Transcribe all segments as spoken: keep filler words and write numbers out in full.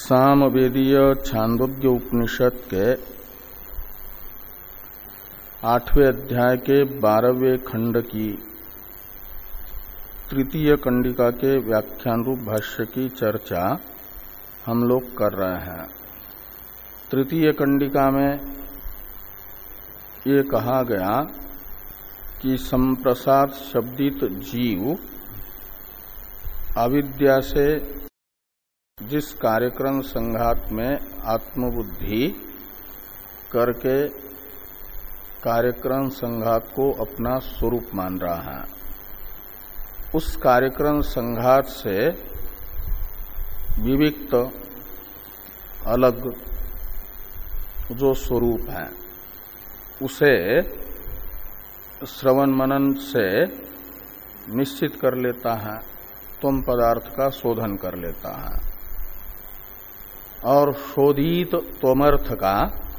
सामवेदीय छांदोग्य उपनिषद के आठवें अध्याय के बारहवें खंड की तृतीय कंडिका के व्याख्यान रूप भाष्य की चर्चा हम लोग कर रहे हैं। तृतीय कंडिका में ये कहा गया कि संप्रसाद शब्दित जीव अविद्या से जिस कार्यक्रम संघात में आत्मबुद्धि करके कार्यक्रम संघात को अपना स्वरूप मान रहा है, उस कार्यक्रम संघात से विविक्त अलग जो स्वरूप है उसे श्रवण मनन से निश्चित कर लेता है, त्वम पदार्थ का शोधन कर लेता है और शोधित त्वमर्थ का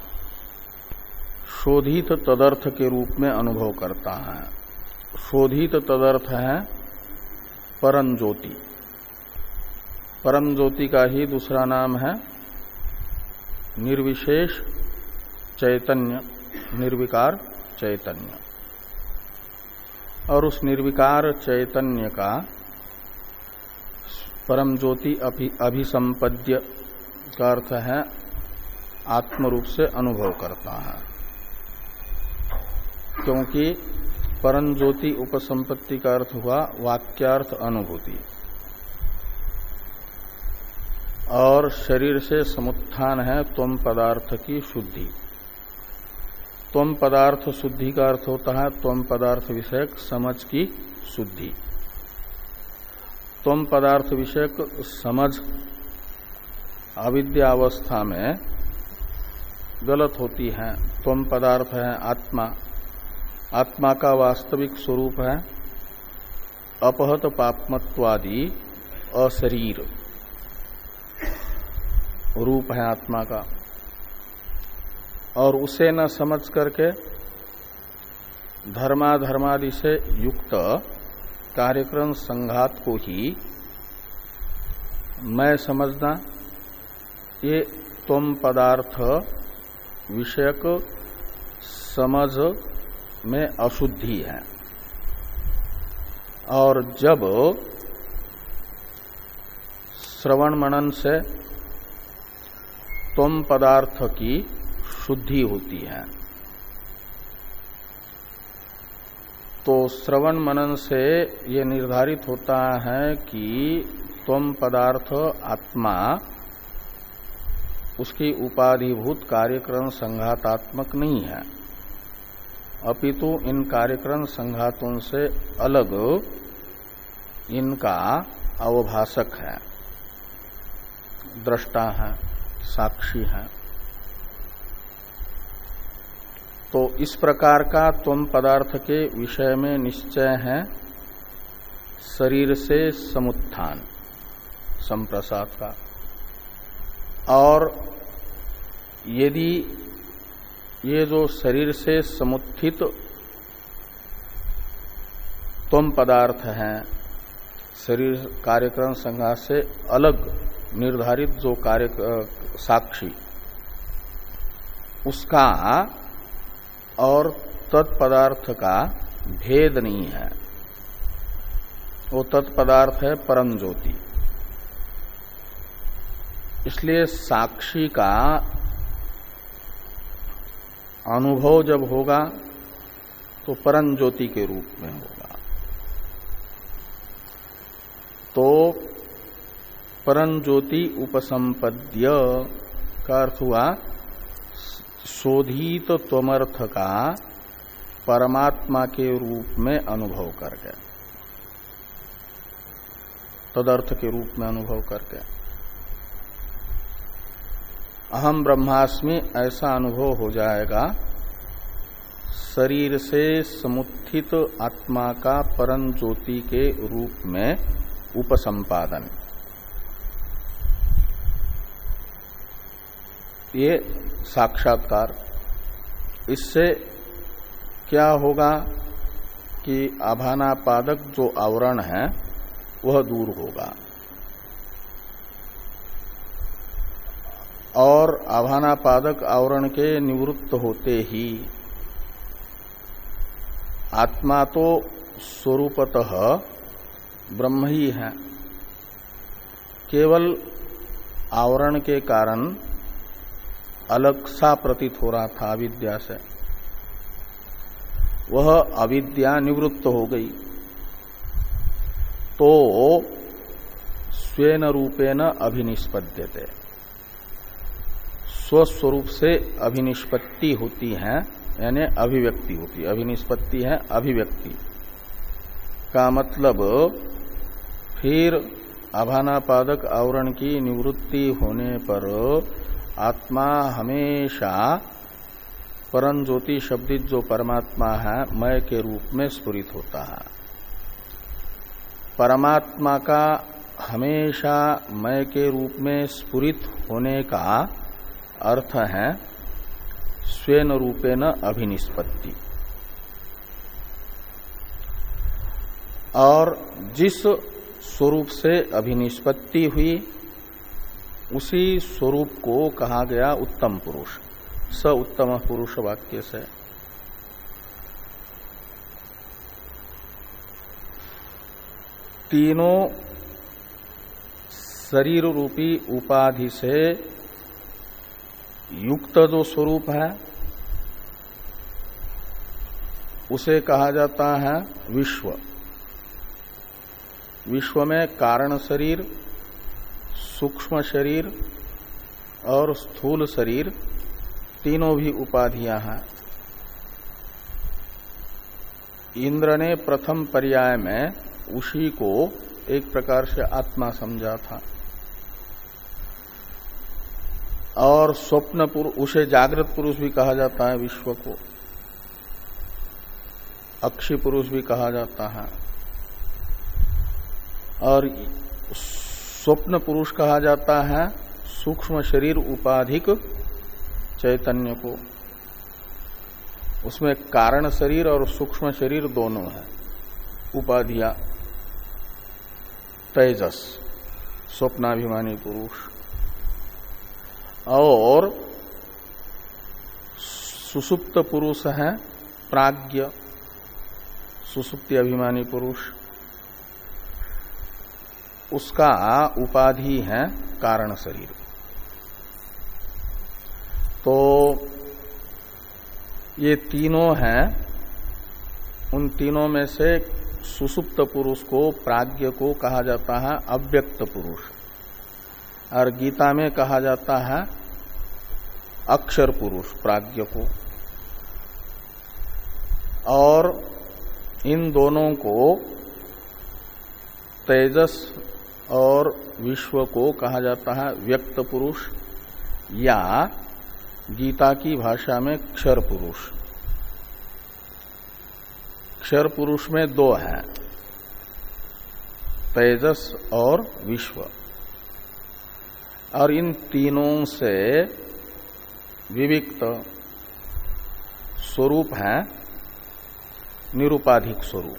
शोधित तदर्थ के रूप में अनुभव करता है। शोधित तदर्थ है परम ज्योति। परम ज्योति का ही दूसरा नाम है निर्विशेष चैतन्य, निर्विकार चैतन्य। और उस निर्विकार चैतन्य का परम ज्योति अभि अभिसंपद्य का अर्थ है आत्मरूप से अनुभव करता है, क्योंकि परम ज्योति उपसंपत्ति का अर्थ हुआ वाक्यार्थ अनुभूति। और शरीर से समुत्थान है त्वम पदार्थ की शुद्धि। त्वम पदार्थ शुद्धि का अर्थ होता है त्वम पदार्थ विषयक समझ की शुद्धि। त्वम पदार्थ विषयक समझ अविद्यावस्था में गलत होती है। त्वम पदार्थ है आत्मा। आत्मा का वास्तविक स्वरूप है अपहत पापमत्वादि अशरीर रूप है आत्मा का। और उसे न समझ करके धर्माधर्मादि से युक्त कार्यक्रम संघात को ही मैं समझना, ये त्वम पदार्थ विषयक समझ में अशुद्धि है। और जब श्रवण मनन से त्वम पदार्थ की शुद्धि होती है, तो श्रवण मनन से ये निर्धारित होता है कि त्वम पदार्थ आत्मा उसकी उपाधिभूत कार्यक्रम संघातात्मक नहीं है, अपितु इन कार्यक्रम संघातों से अलग इनका अवभाषक है, दृष्टा है, साक्षी है। तो इस प्रकार का त्वम पदार्थ के विषय में निश्चय है शरीर से समुत्थान संप्रसाद का। और यदि ये जो शरीर से समुत्थित त्वम पदार्थ हैं, शरीर कार्यक्रम संघात से अलग निर्धारित जो कार्य साक्षी, उसका और तत्पदार्थ का भेद नहीं है। वो तत्पदार्थ है परम ज्योति। इसलिए साक्षी का अनुभव जब होगा तो परम ज्योति के रूप में होगा। तो परम ज्योति उपसंपद्य का अर्थ हुआ शोधित त्वमर्थ का परमात्मा के रूप में अनुभव करके, तदर्थ के रूप में अनुभव करके अहम ब्रह्मास्मि ऐसा अनुभव हो जाएगा। शरीर से समुत्थित आत्मा का परम ज्योति के रूप में उपसंपादन, ये साक्षात्कार। इससे क्या होगा कि आभानापादक जो आवरण है वह दूर होगा। और आभानापादक आवरण के निवृत्त होते ही आत्मा तो स्वरूपतः ब्रह्म ही है, केवल आवरण के कारण अलग सा प्रतीत हो रहा था अविद्या से, वह अविद्या निवृत्त हो गई तो स्वेन रूपेण अभिनिष्पद्यते, स्वस्वरूप से अभिनिष्पत्ति होती है, यानी अभिव्यक्ति होती है। अभिनिष्पत्ति है अभिव्यक्ति का मतलब फिर आभानापादक आवरण की निवृत्ति होने पर आत्मा हमेशा परम ज्योति शब्दित जो परमात्मा है मय के रूप में स्फुरित होता है। परमात्मा का हमेशा मय के रूप में स्फुरित होने का अर्थ है स्वेन रूपेण अभिनिष्पत्ति। और जिस स्वरूप से अभिनिष्पत्ति हुई उसी स्वरूप को कहा गया उत्तम पुरुष, स उत्तम पुरुष वाक्य से। तीनों शरीर रूपी उपाधि से युक्त जो स्वरूप है उसे कहा जाता है विश्व। विश्व में कारण शरीर, सूक्ष्म शरीर और स्थूल शरीर तीनों भी उपाधियां हैं। इंद्र ने प्रथम पर्याय में उसी को एक प्रकार से आत्मा समझा था और स्वप्न पुरुष, उसे जागृत पुरुष भी कहा जाता है, विश्व को अक्षी पुरुष भी कहा जाता है और स्वप्न पुरुष कहा जाता है सूक्ष्म शरीर उपाधिक चैतन्य को। उसमें कारण शरीर और सूक्ष्म शरीर दोनों है उपाधियां। तेजस स्वप्नाभिमानी पुरुष और सुसुप्त पुरुष है प्राज्ञ, सुसुप्ति अभिमानी पुरुष, उसका उपाधि है कारण शरीर। तो ये तीनों हैं, उन तीनों में से सुसुप्त पुरुष को, प्राज्ञ को कहा जाता है अव्यक्त पुरुष और गीता में कहा जाता है अक्षर पुरुष प्राज्ञ को। और इन दोनों को तेजस और विश्व को कहा जाता है व्यक्त पुरुष या गीता की भाषा में क्षर पुरुष। क्षर पुरुष में दो हैं, तेजस और विश्व, और इन तीनों से विविक्त स्वरूप है निरुपाधिक स्वरूप,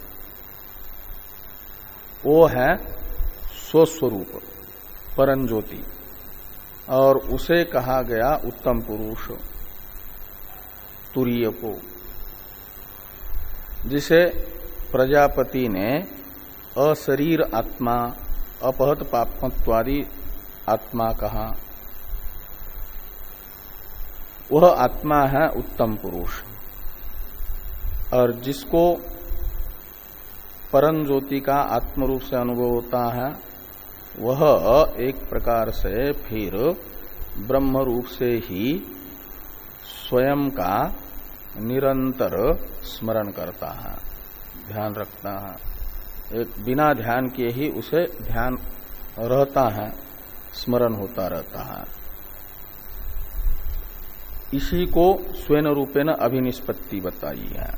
वो है स्वस्वरूप परम ज्योति, और उसे कहा गया उत्तम पुरुष तुरीय को, जिसे प्रजापति ने अशरीर आत्मा, अपहत पापमत्वादि आत्मा कहा। वह आत्मा है उत्तम पुरुष, और जिसको परम ज्योति का आत्मरूप से अनुभव होता है वह एक प्रकार से फिर ब्रह्म रूप से ही स्वयं का निरंतर स्मरण करता है, ध्यान रखता है। एक बिना ध्यान किए ही उसे ध्यान रहता है, स्मरण होता रहता है। इसी को स्वेन रूपेण अभिनिष्पत्ति बताई है।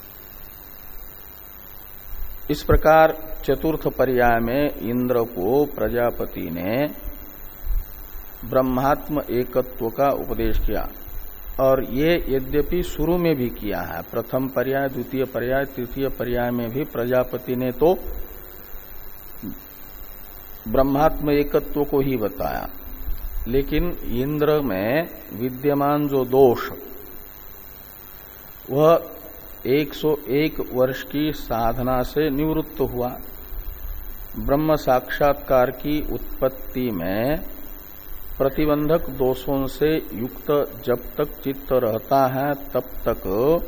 इस प्रकार चतुर्थ पर्याय में इंद्र को प्रजापति ने ब्रह्मात्म एकत्व का उपदेश किया, और ये यद्यपि शुरू में भी किया है, प्रथम पर्याय, द्वितीय पर्याय, तृतीय पर्याय में भी प्रजापति ने तो ब्रह्मात्म एकत्व को ही बताया, लेकिन इंद्र में विद्यमान जो दोष वह एक सौ एक वर्ष की साधना से निवृत्त हुआ। ब्रह्म साक्षात्कार की उत्पत्ति में प्रतिबंधक दोषों से युक्त जब तक चित्त रहता है तब तक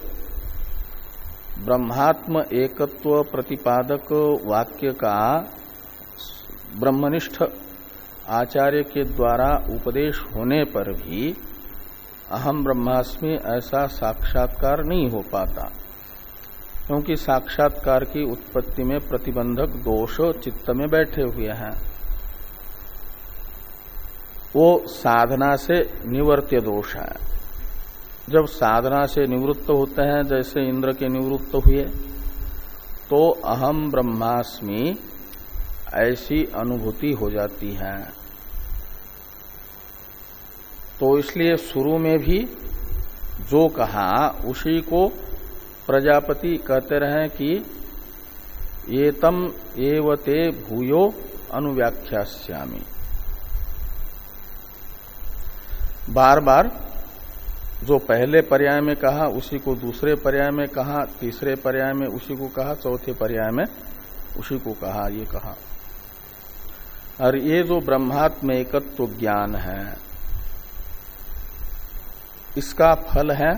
ब्रह्मात्म एकत्व प्रतिपादक वाक्य का ब्रह्मनिष्ठ आचार्य के द्वारा उपदेश होने पर भी अहम ब्रह्मास्मि ऐसा साक्षात्कार नहीं हो पाता, क्योंकि साक्षात्कार की उत्पत्ति में प्रतिबंधक दोष चित्त में बैठे हुए हैं। वो साधना से निवर्त्य दोष है। जब साधना से निवृत्त होते हैं, जैसे इंद्र के निवृत्त हुए, तो अहम ब्रह्मास्मि ऐसी अनुभूति हो जाती है। तो इसलिए शुरू में भी जो कहा उसी को प्रजापति कहते रहे कि एतम एवते भूयो अनुव्याख्यास्यामि। बार बार जो पहले पर्याय में कहा उसी को दूसरे पर्याय में कहा, तीसरे पर्याय में उसी को कहा, चौथे पर्याय में उसी को कहा, ये कहा। और ये जो ब्रह्मात्म एकत्व ज्ञान है, इसका फल है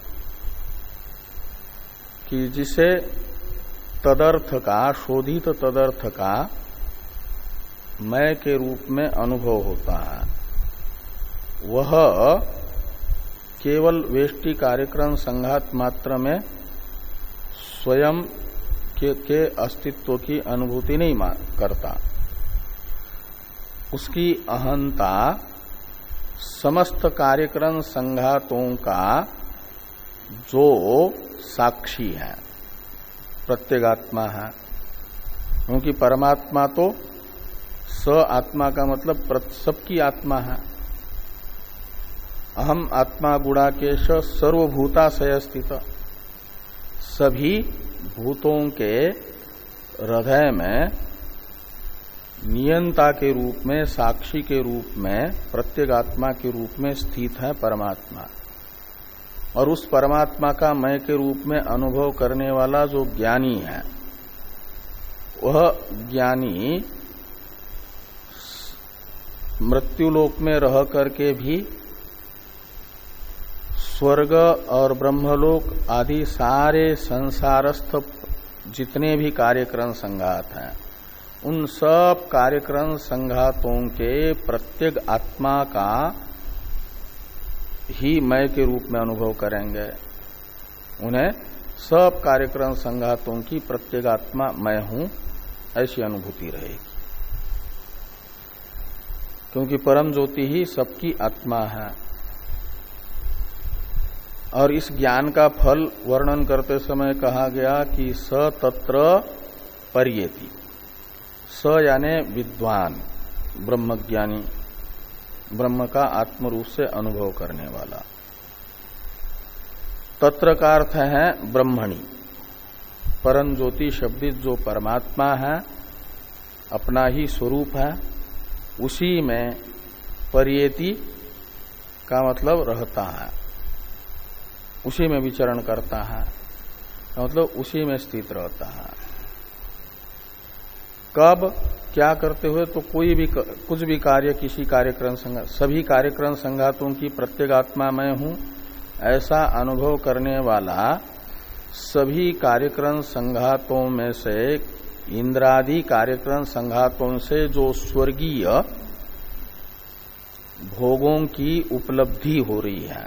कि जिसे तदर्थ का, शोधित तदर्थ का मैं के रूप में अनुभव होता है, वह केवल वेष्टि कार्यक्रम संघात मात्र में स्वयं के, के अस्तित्व की अनुभूति नहीं करता। उसकी अहंता समस्त कार्यक्रम संघातों का जो साक्षी है, प्रत्यगात्मा है। क्योंकि परमात्मा तो स आत्मा का मतलब सबकी आत्मा है। अहम आत्मा गुणाकेश सर्वभूताशय स्थित, सभी भूतों के हृदय में नियंता के रूप में, साक्षी के रूप में, प्रत्यगात्मा के रूप में स्थित है परमात्मा। और उस परमात्मा का मैं के रूप में अनुभव करने वाला जो ज्ञानी है, वह ज्ञानी मृत्युलोक में रह करके भी स्वर्ग और ब्रह्मलोक आदि सारे संसारस्थ जितने भी कार्यक्रम संघात हैं, उन सब कार्यक्रम संघातों के प्रत्येक आत्मा का ही मैं के रूप में अनुभव करेंगे। उन्हें सब कार्यक्रम संघातों की प्रत्येगात्मा मैं हूं ऐसी अनुभूति रहेगी, क्योंकि परम ज्योति ही सबकी आत्मा है। और इस ज्ञान का फल वर्णन करते समय कहा गया कि स तत्र पर्येति। स यानी विद्वान, ब्रह्मज्ञानी, ब्रह्म का आत्म रूप से अनुभव करने वाला। तत्र का अर्थ है ब्रह्मणि, परम ज्योति शब्दित जो परमात्मा है, अपना ही स्वरूप है, उसी में पर्येति का मतलब रहता है, उसी में विचरण करता है, मतलब उसी में स्थित रहता है। कब क्या करते हुए? तो कोई भी कुछ भी कार्य, किसी कार्यक्रम संघात, सभी कार्यक्रम संघातों की प्रत्येगात्मा मैं हूं ऐसा अनुभव करने वाला, सभी कार्यक्रम संघातों में से इंद्रादि कार्यक्रम संघातों से जो स्वर्गीय भोगों की उपलब्धि हो रही है,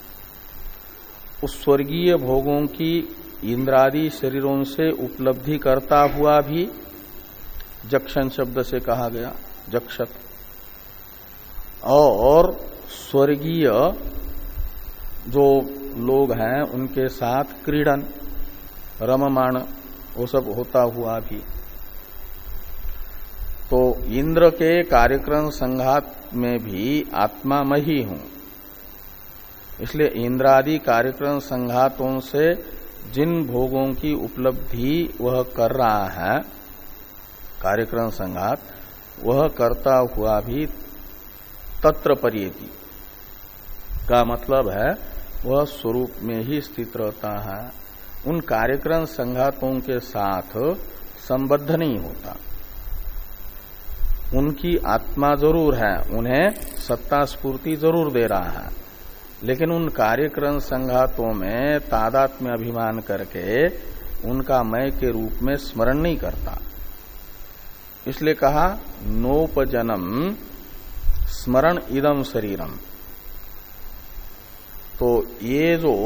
उस स्वर्गीय भोगों की इंद्रादि शरीरों से उपलब्धि करता हुआ भी जक्षण शब्द से कहा गया, जक्षत। और स्वर्गीय जो लोग हैं उनके साथ क्रीडन, रममाण, वो सब होता हुआ भी। तो इंद्र के कार्यक्रम संघात में भी आत्मा मैं ही हूं, इसलिए इंद्रादि कार्यक्रम संघातों से जिन भोगों की उपलब्धि वह कर रहा है, कार्यक्रम संघात, वह करता हुआ भी तत्र पर्येति का मतलब है वह स्वरूप में ही स्थित रहता है, उन कार्यक्रम संघातों के साथ संबद्ध नहीं होता। उनकी आत्मा जरूर है, उन्हें सत्ता स्फूर्ति जरूर दे रहा है, लेकिन उन कार्यक्रम संघातों में तादात्म्य अभिमान करके उनका मैं के रूप में स्मरण नहीं करता। इसलिए कहा नोपजनम स्मरण इदम शरीरम। तो ये जो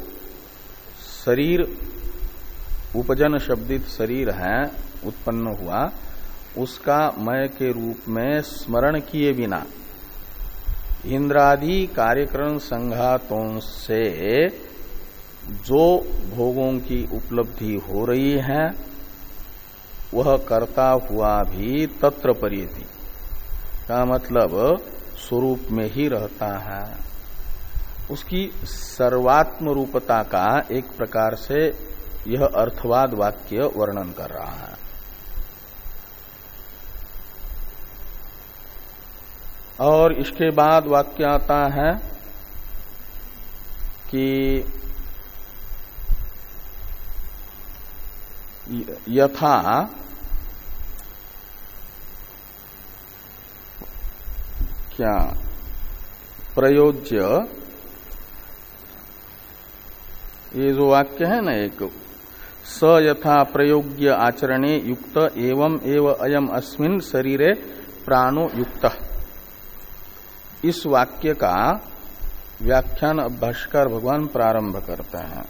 शरीर उपजन शब्दित शरीर है उत्पन्न हुआ, उसका मैं के रूप में स्मरण किए बिना इंद्रादि कार्यक्रम संघातों से जो भोगों की उपलब्धि हो रही है वह करता हुआ भी तत्र पर्येति का मतलब स्वरूप में ही रहता है। उसकी सर्वात्म रूपता का एक प्रकार से यह अर्थवाद वाक्य वर्णन कर रहा है। और इसके बाद वाक्य आता है कि यथा क्या प्रयोज्य, ये जो वाक्य है ना एक, स यथा प्रयोग्य आचरणे युक्त एवं एव अयम अस्मिन् शरीरे प्राणो युक्तः, इस वाक्य का व्याख्यान भाष्यकार भगवान प्रारंभ करते हैं।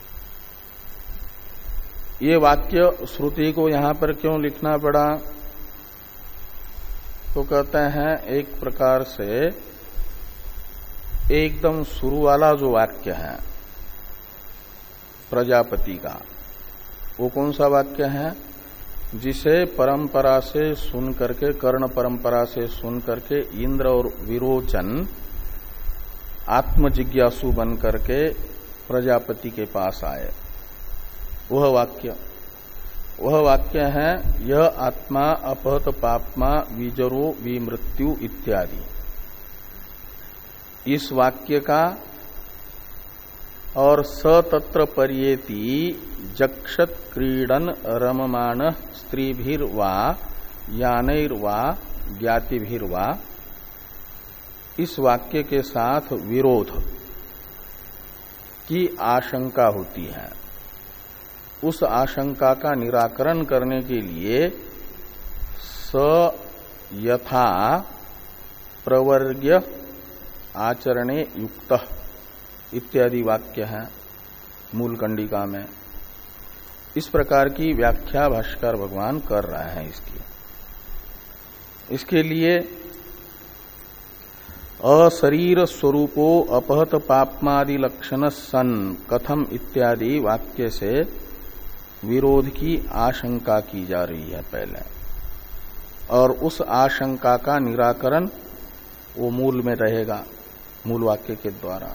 ये वाक्य श्रुति को यहां पर क्यों लिखना पड़ा? तो कहते हैं एक प्रकार से एकदम शुरू वाला जो वाक्य है प्रजापति का, वो कौन सा वाक्य है? जिसे परंपरा से सुन करके, कर्ण परंपरा से सुन करके इंद्र और विरोचन आत्मजिज्ञासु बन करके प्रजापति के पास आए, वह वाक्य वह वाक्य है यह आत्मा अपहत पापमा विजरो विमृत्यु इत्यादि। इस वाक्य का और सतत्र पर्येति जक्षत क्रीडन रममाण स्त्रीभिर्वा यानैर्वा ज्ञातिभिर्वा, इस वाक्य के साथ विरोध की आशंका होती है। उस आशंका का निराकरण करने के लिए स यथा प्रवर्ग्य आचरणे युक्तः इत्यादि वाक्य है मूल कंडिका में। इस प्रकार की व्याख्या भाष्यकार भगवान कर रहे हैं इसकी। इसके लिए अशरीर स्वरूपो अपहत पापमादि लक्षण सन कथम इत्यादि वाक्य से विरोध की आशंका की जा रही है पहले, और उस आशंका का निराकरण वो मूल में रहेगा, मूल वाक्य के द्वारा।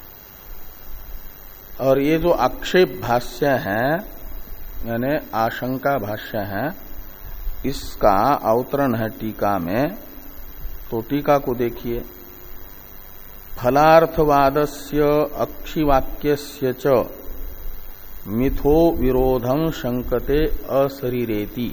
और ये जो आक्षेप भाष्य है यानी आशंका भाष्य है, इसका अवतरण है टीका में। तो टीका को देखिए, फलार्थवादस्य अक्षिवाक्यस्य च मिथो विरोधं शंकते अशरीरेति।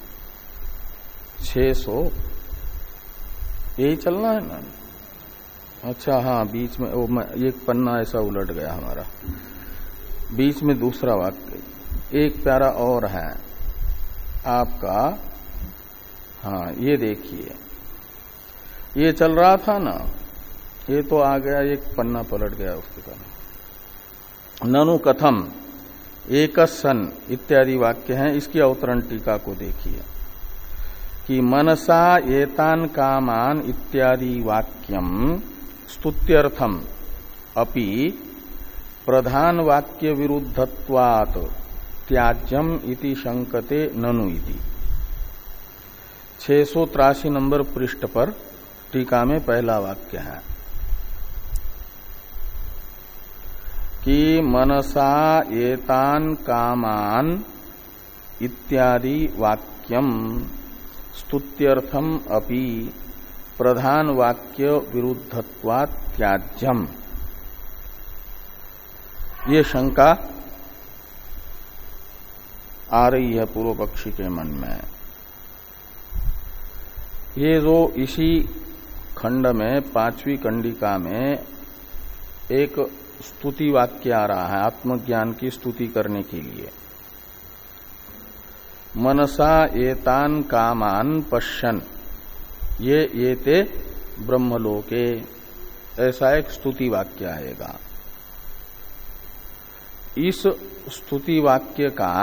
छह सौ यही चलना है ना? अच्छा हाँ, बीच में ओ, एक पन्ना ऐसा उलट गया हमारा, बीच में दूसरा वाक्य एक प्यारा और है आपका। हाँ ये देखिए, ये चल रहा था ना, ये तो आ गया, एक पन्ना पलट गया उसके कारण। ननु कथम एक सन इत्यादि वाक्य हैं, इसकी अवतरण टीका को देखिए कि मनसा एतान कामान इत्यादि वाक्यम स्तुत्यर्थम अपि प्रधान वाक्य विरुद्धत्वात् त्याज्यम इति शंकते ननु इति। छह सौ तिरासी नंबर पृष्ठ पर टीका में पहला वाक्य है कि मनसा एतान कामान इत्यादि वाक्यम स्तुत्यर्थम अपि प्रधान वाक्य विरुद्धत्वात् त्याज्यम, ये शंका आ रही है पूर्व पक्षी के मन में। ये जो इसी खंड में पांचवी कंडिका में एक स्तुति वाक्य आ रहा है आत्मज्ञान की स्तुति करने के लिए। मनसा एतान कामान पश्यन् ये एते ब्रह्मलोके, ऐसा एक स्तुति वाक्य आएगा। इस स्तुति वाक्य का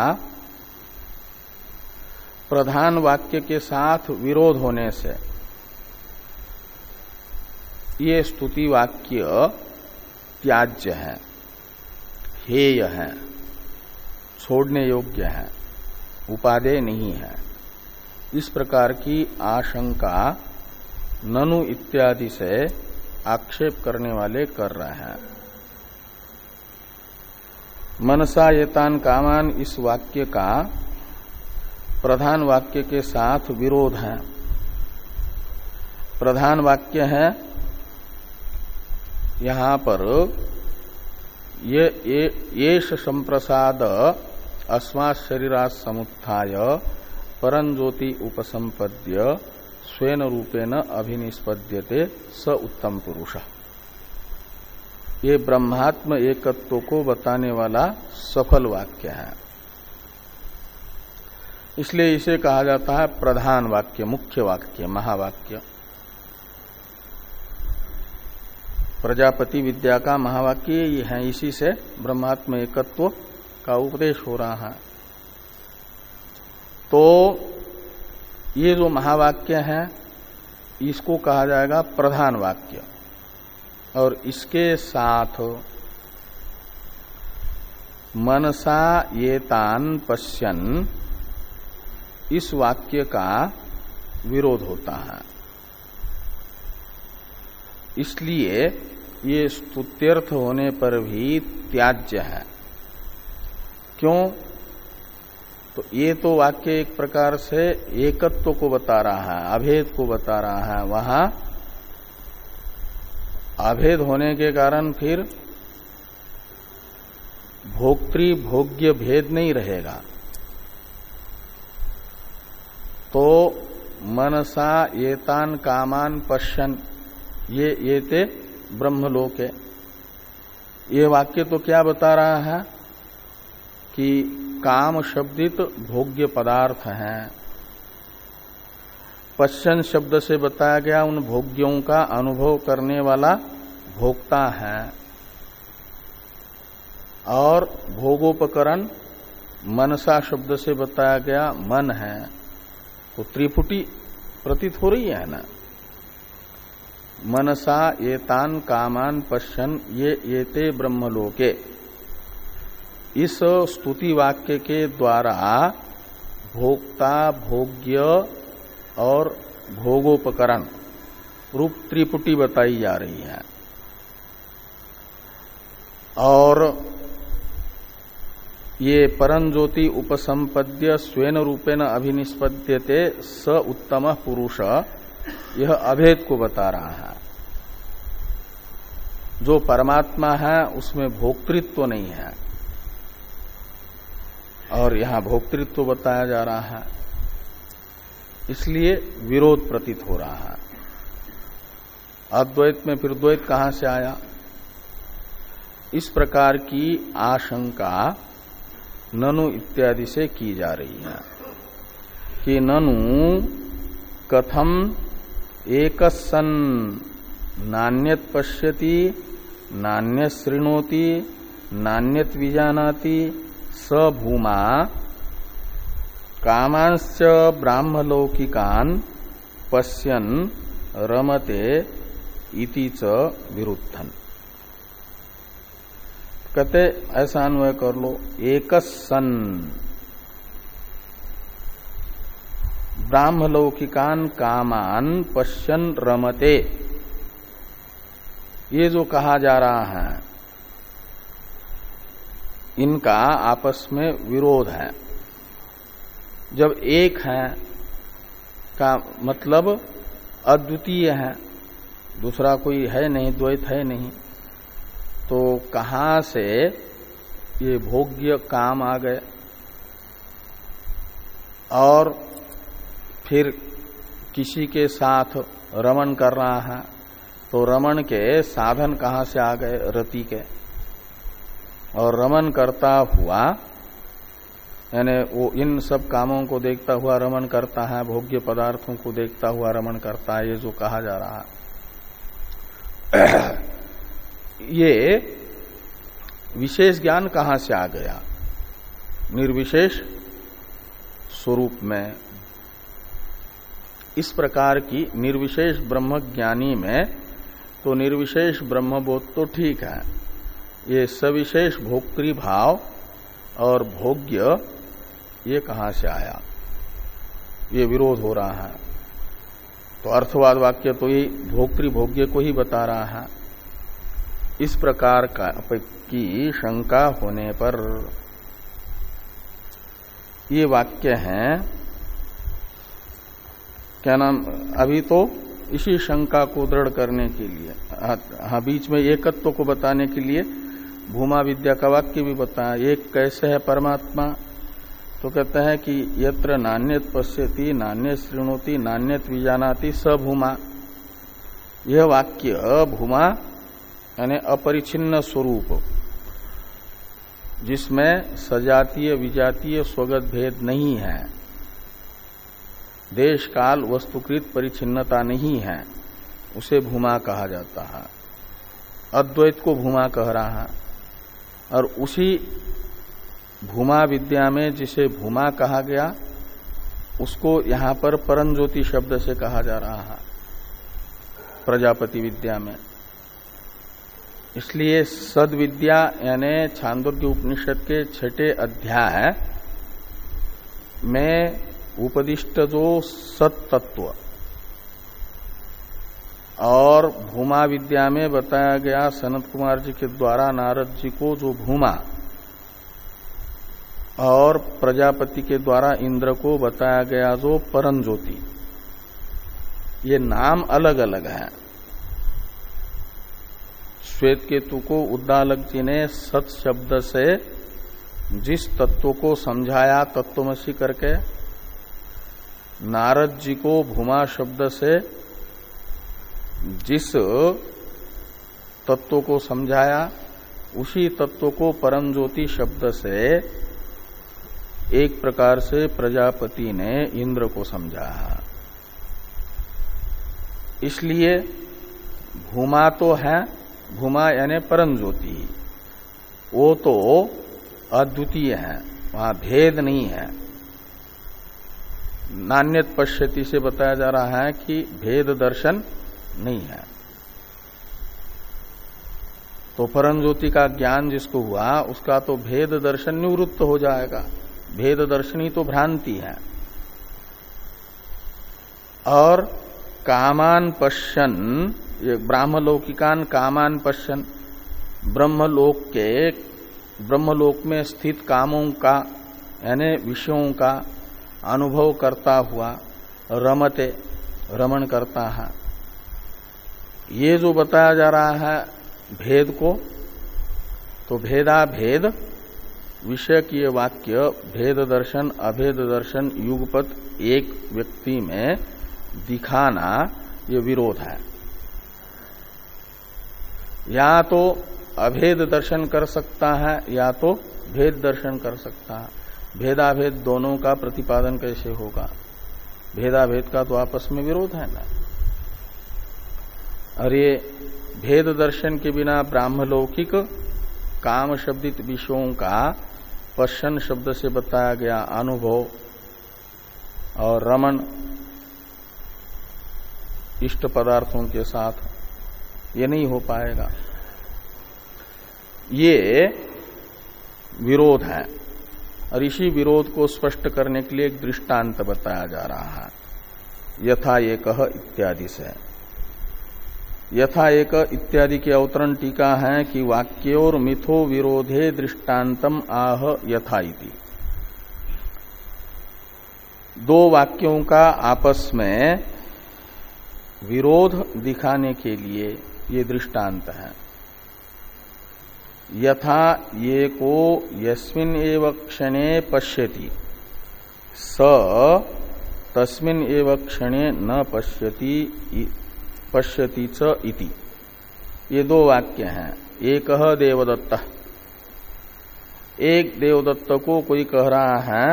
प्रधान वाक्य के साथ विरोध होने से ये स्तुति वाक्य त्याज्य है, हेय है, छोड़ने योग्य है, उपादेय नहीं है। इस प्रकार की आशंका ननु इत्यादि से आक्षेप करने वाले कर रहे हैं। मनसा एतान कामान इस वाक्य का प्रधान वाक्य के साथ विरोध है। प्रधान वाक्य है यहां पर ये येष संप्रसाद अस्मात् शरीरात् समुत्थाय परंज्योति उपसंपद्य स्वेन रूपेण अभिनिष्पद्यते स उत्तम पुरुष। ये ब्रह्मात्म एकत्व को बताने वाला सफल वाक्य है, इसलिए इसे कहा जाता है प्रधान वाक्य, मुख्य वाक्य, महावाक्य। प्रजापति विद्या का महावाक्य ये है, इसी से ब्रह्मात्म एकत्व का उपदेश हो रहा है। तो ये जो महावाक्य है इसको कहा जाएगा प्रधान वाक्य, और इसके साथ मनसा एतान पश्यन् इस वाक्य का विरोध होता है। इसलिए ये स्तुत्यर्थ होने पर भी त्याज्य है। क्यों? तो ये तो वाक्य एक प्रकार से एकत्व को बता रहा है, अभेद को बता रहा है। वहां अभेद होने के कारण फिर भोक्तृ भोग्य भेद नहीं रहेगा। तो मनसा एतान कामान पश्यन् ये एते ब्रह्मलोके, ये वाक्य तो क्या बता रहा है कि काम शब्दित भोग्य पदार्थ हैं। पश्यन् शब्द से बताया गया उन भोग्यों का अनुभव करने वाला भोक्ता है, और भोगोपकरण मनसा शब्द से बताया गया मन है। तो त्रिपुटी प्रतीत हो रही है ना। मनसा एतान कामान पश्यन् ये एते ब्रह्मलोके, इस स्तुति वाक्य के द्वारा भोक्ता, भोग्य और भोगोपकरण रूप त्रिपुटी बताई जा रही है। और ये परंज्योति उपसंपद्य स्वेन रूपेण अभिनिष्पद्यते स उत्तम पुरुष, यह अभेद को बता रहा है। जो परमात्मा है उसमें भोक्तृत्व नहीं है, और यहां भोक्तृत्व बताया जा रहा है, इसलिए विरोध प्रतीत हो रहा है। अद्वैत में फिर द्वैत कहां से आया? इस प्रकार की आशंका ननु इत्यादि से की जा रही है कि ननु कथम एकस्सन् नान्यत पश्यति नान्यत शृणोति नान्यत विजानाति स भूमा कामांश्च ब्राह्मलौकिकान् पश्यन् रमते इति च विरुद्धन्। कहते ऐसा अन्वय कर लो, एकस्सन् ब्राह्मलौकिकान् कामान पश्यन् रमते, ये जो कहा जा रहा है इनका आपस में विरोध है। जब एक है का मतलब अद्वितीय है, दूसरा कोई है नहीं, द्वैत है नहीं, तो कहां से ये भोग्य काम आ गए? और फिर किसी के साथ रमण कर रहा है तो रमण के साधन कहां से आ गए? रति के। और रमण करता हुआ यानी वो इन सब कामों को देखता हुआ रमण करता है, भोग्य पदार्थों को देखता हुआ रमण करता है, ये जो कहा जा रहा है ये विशेष ज्ञान कहां से आ गया? निर्विशेष स्वरूप में। इस प्रकार की निर्विशेष ब्रह्म ज्ञानी में तो निर्विशेष ब्रह्मबोध तो ठीक है, ये सविशेष भोक्तृ भाव और भोग्य ये कहां से आया? ये विरोध हो रहा है। तो अर्थवाद वाक्य तो ये भोक्तृ भोग्य को ही बता रहा है। इस प्रकार का की शंका होने पर ये वाक्य है, क्या नाम, अभी तो इसी शंका को दृढ़ करने के लिए, हाँ बीच में एकत्व को बताने के लिए भूमा विद्या का वाक्य भी बताया। एक कैसे है परमात्मा? तो कहते हैं कि यत्र नान्यत पश्यति नान्यत शृणोति नान्यत विजानाति स भूमा। यह वाक्य भूमा यानी अपरिछिन्न स्वरूप, जिसमें सजातीय विजातीय स्वगत भेद नहीं है, देश काल वस्तुकृत परिचिन्नता नहीं है, उसे भूमा कहा जाता है। अद्वैत को भूमा कह रहा है। और उसी भूमा विद्या में जिसे भूमा कहा गया उसको यहां पर परंज्योति शब्द से कहा जा रहा है प्रजापति विद्या में। इसलिए सद्विद्या यानी छांदोग्य उपनिषद के छठे अध्याय में उपदिष्ट जो सत्तत्व और भूमा विद्या में बताया गया सनत कुमार जी के द्वारा नारद जी को जो भूमा और प्रजापति के द्वारा इंद्र को बताया गया जो परंज्योति, ये नाम अलग अलग है। श्वेत केतु को उद्दालक जी ने सत शब्द से जिस तत्व को समझाया तत्वमसी करके, नारद जी को भूमा शब्द से जिस तत्व को समझाया उसी तत्व को परमज्योति शब्द से एक प्रकार से प्रजापति ने इंद्र को समझाया। इसलिए भूमा तो है, भूमा यानी परमज्योति, वो तो अद्वितीय है, वहां भेद नहीं है। नान्यत पश्यति से बताया जा रहा है कि भेद दर्शन नहीं है। तो परमज्योति का ज्ञान जिसको हुआ उसका तो भेद दर्शन निवृत्त हो जाएगा। भेद दर्शनी तो भ्रांति है। और कामान पश्यन, ये ब्राह्मलौकिकान कामान पश्यन, ब्रह्मलोक के ब्रह्मलोक में स्थित कामों का यानी विषयों का अनुभव करता हुआ रमते, रमण करता है। ये जो बताया जा रहा है भेद को, तो भेदा भेद विषय की ये वाक्य भेद दर्शन अभेद दर्शन युगपत एक व्यक्ति में दिखाना ये विरोध है। या तो अभेद दर्शन कर सकता है या तो भेद दर्शन कर सकता है। भेदाभेद दोनों का प्रतिपादन कैसे होगा? भेदाभेद का तो आपस में विरोध है ना। और ये भेद दर्शन के बिना ब्राह्मलौकिक काम शब्दित विषयों का पश्चन शब्द से बताया गया अनुभव और रमण इष्ट पदार्थों के साथ, ये नहीं हो पाएगा। ये विरोध है। और इसी विरोध को स्पष्ट करने के लिए एक दृष्टांत बताया जा रहा है, यथा एकह इत्यादि से। यथा एक इत्यादि की अवतरण टीका है कि वाक्योर मिथो विरोधे दृष्टांतम आह यथा इति। दो वाक्यों का आपस में विरोध दिखाने के लिए ये दृष्टांत है। यथा ये को यस्मिन् एव क्षणे पश्यति स तस्मिन् एव क्षणे न पश्यति पश्यति च इति। ये दो वाक्य हैं। एक देवदत्त, एक देवदत्त को कोई कह रहा है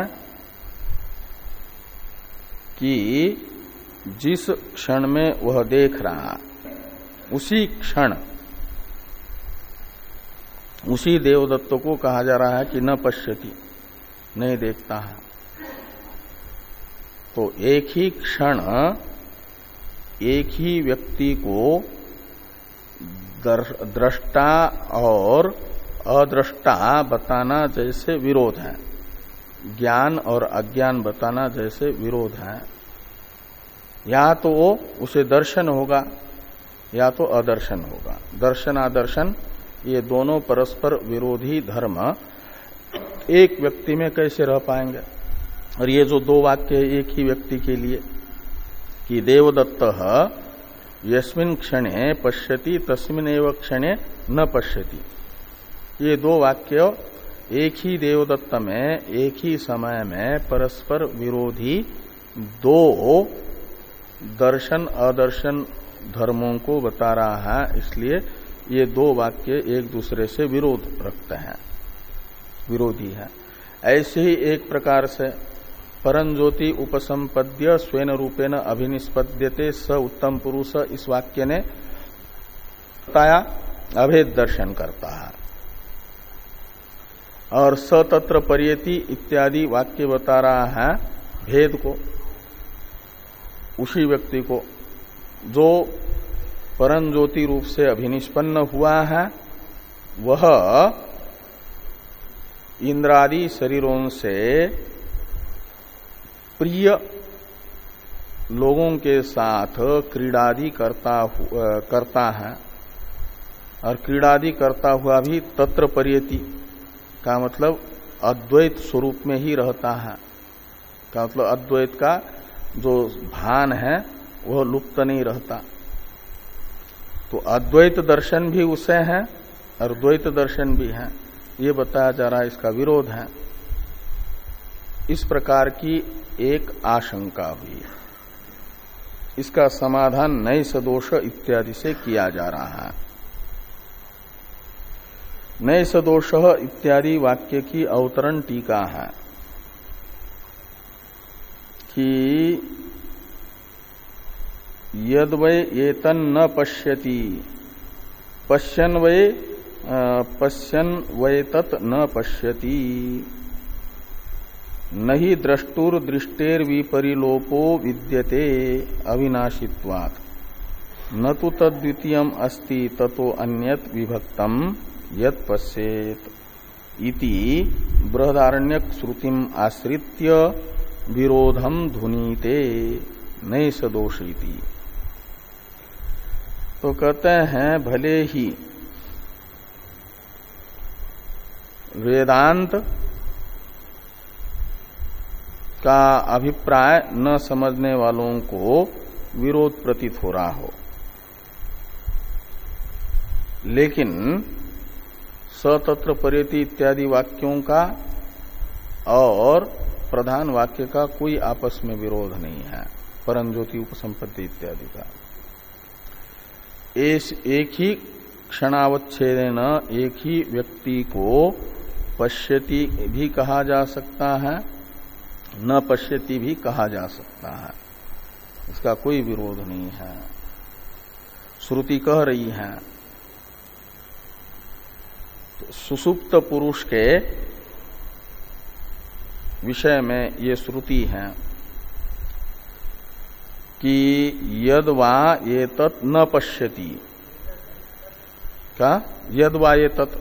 कि जिस क्षण में वह देख रहा उसी क्षण उसी देवदत्त को कहा जा रहा है कि न पश्यति, नहीं देखता है। तो एक ही क्षण एक ही व्यक्ति को दृष्टा और अदृष्टा बताना जैसे विरोध है, ज्ञान और अज्ञान बताना जैसे विरोध है। या तो उसे दर्शन होगा या तो अदर्शन होगा। दर्शन आदर्शन ये दोनों परस्पर विरोधी धर्म एक व्यक्ति में कैसे रह पाएंगे। और ये जो दो वाक्य है एक ही व्यक्ति के लिए कि देवदत्तः यस्मिन् क्षणे पश्यति तस्मिन् एव क्षणे न पश्यति, ये दो वाक्य एक ही देवदत्त में एक ही समय में परस्पर विरोधी दो दर्शन अदर्शन धर्मों को बता रहा है। इसलिए ये दो वाक्य एक दूसरे से विरोध रखते हैं, विरोधी है। ऐसे ही एक प्रकार से परंज्योति उपसंपद्य स्वेन रूपेण अभिनिष्पद्यते स उत्तम पुरुष, इस वाक्य ने बताया अभेद दर्शन करता है। और स तत्र पर्येति इत्यादि वाक्य बता रहा है भेद को, उसी व्यक्ति को जो परंज्योति रूप से अभिनिष्पन्न हुआ है वह इंद्रादि शरीरों से प्रिय लोगों के साथ क्रीड़ादि करता करता है। और क्रीड़ादि करता हुआ भी तत्र पर्येति का मतलब अद्वैत स्वरूप में ही रहता है, का मतलब अद्वैत का जो भान है वह लुप्त नहीं रहता। तो अद्वैत दर्शन भी उसे है और द्वैत दर्शन भी है, ये बताया जा रहा है, इसका विरोध है। इस प्रकार की एक आशंका हुई, इसका समाधान नए सदोष इत्यादि से किया जा रहा है। नए सदोष इत्यादि वाक्य की अवतरण टीका है कि यद वै एतन न पश्यति पश्यन वै पश्यन वै तत् न पश्यति नहि द्रष्टुर दृष्टेर विपरिलोपो विद्यते अविनाशित्वात् न तो तद्वितीयम् अस्ति ततो अन्यत् विभक्तम् यत् पश्येत इति बृहदारण्यक श्रुतिम आश्रित्य विरोधम धुनीते नए सदोषीति। तो कहते हैं भले ही वेदांत का अभिप्राय न समझने वालों को विरोध प्रतीत हो रहा हो, लेकिन सतत्र पर्येति इत्यादि वाक्यों का और प्रधान वाक्य का कोई आपस में विरोध नहीं है, परंज्योति उपसंपत्ति इत्यादि का। एक ही क्षणावच्छेदेन एक ही व्यक्ति को पश्यति भी कहा जा सकता है, न पश्यति भी कहा जा सकता है, इसका कोई विरोध नहीं है। श्रुति कह रही है तो सुसुप्त पुरुष के विषय में ये श्रुति है कि यद वा ये तत् न पश्यति, का यद वा ये तत्,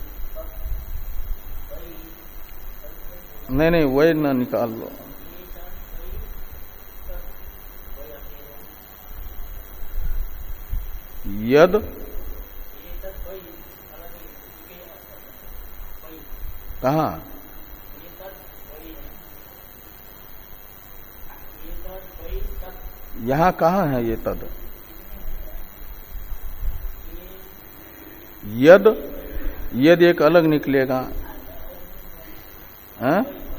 नहीं नहीं वही न निकाल लो, यद कहाँ, यहां कहाँ है ये तद, यद यद एक अलग निकलेगा है?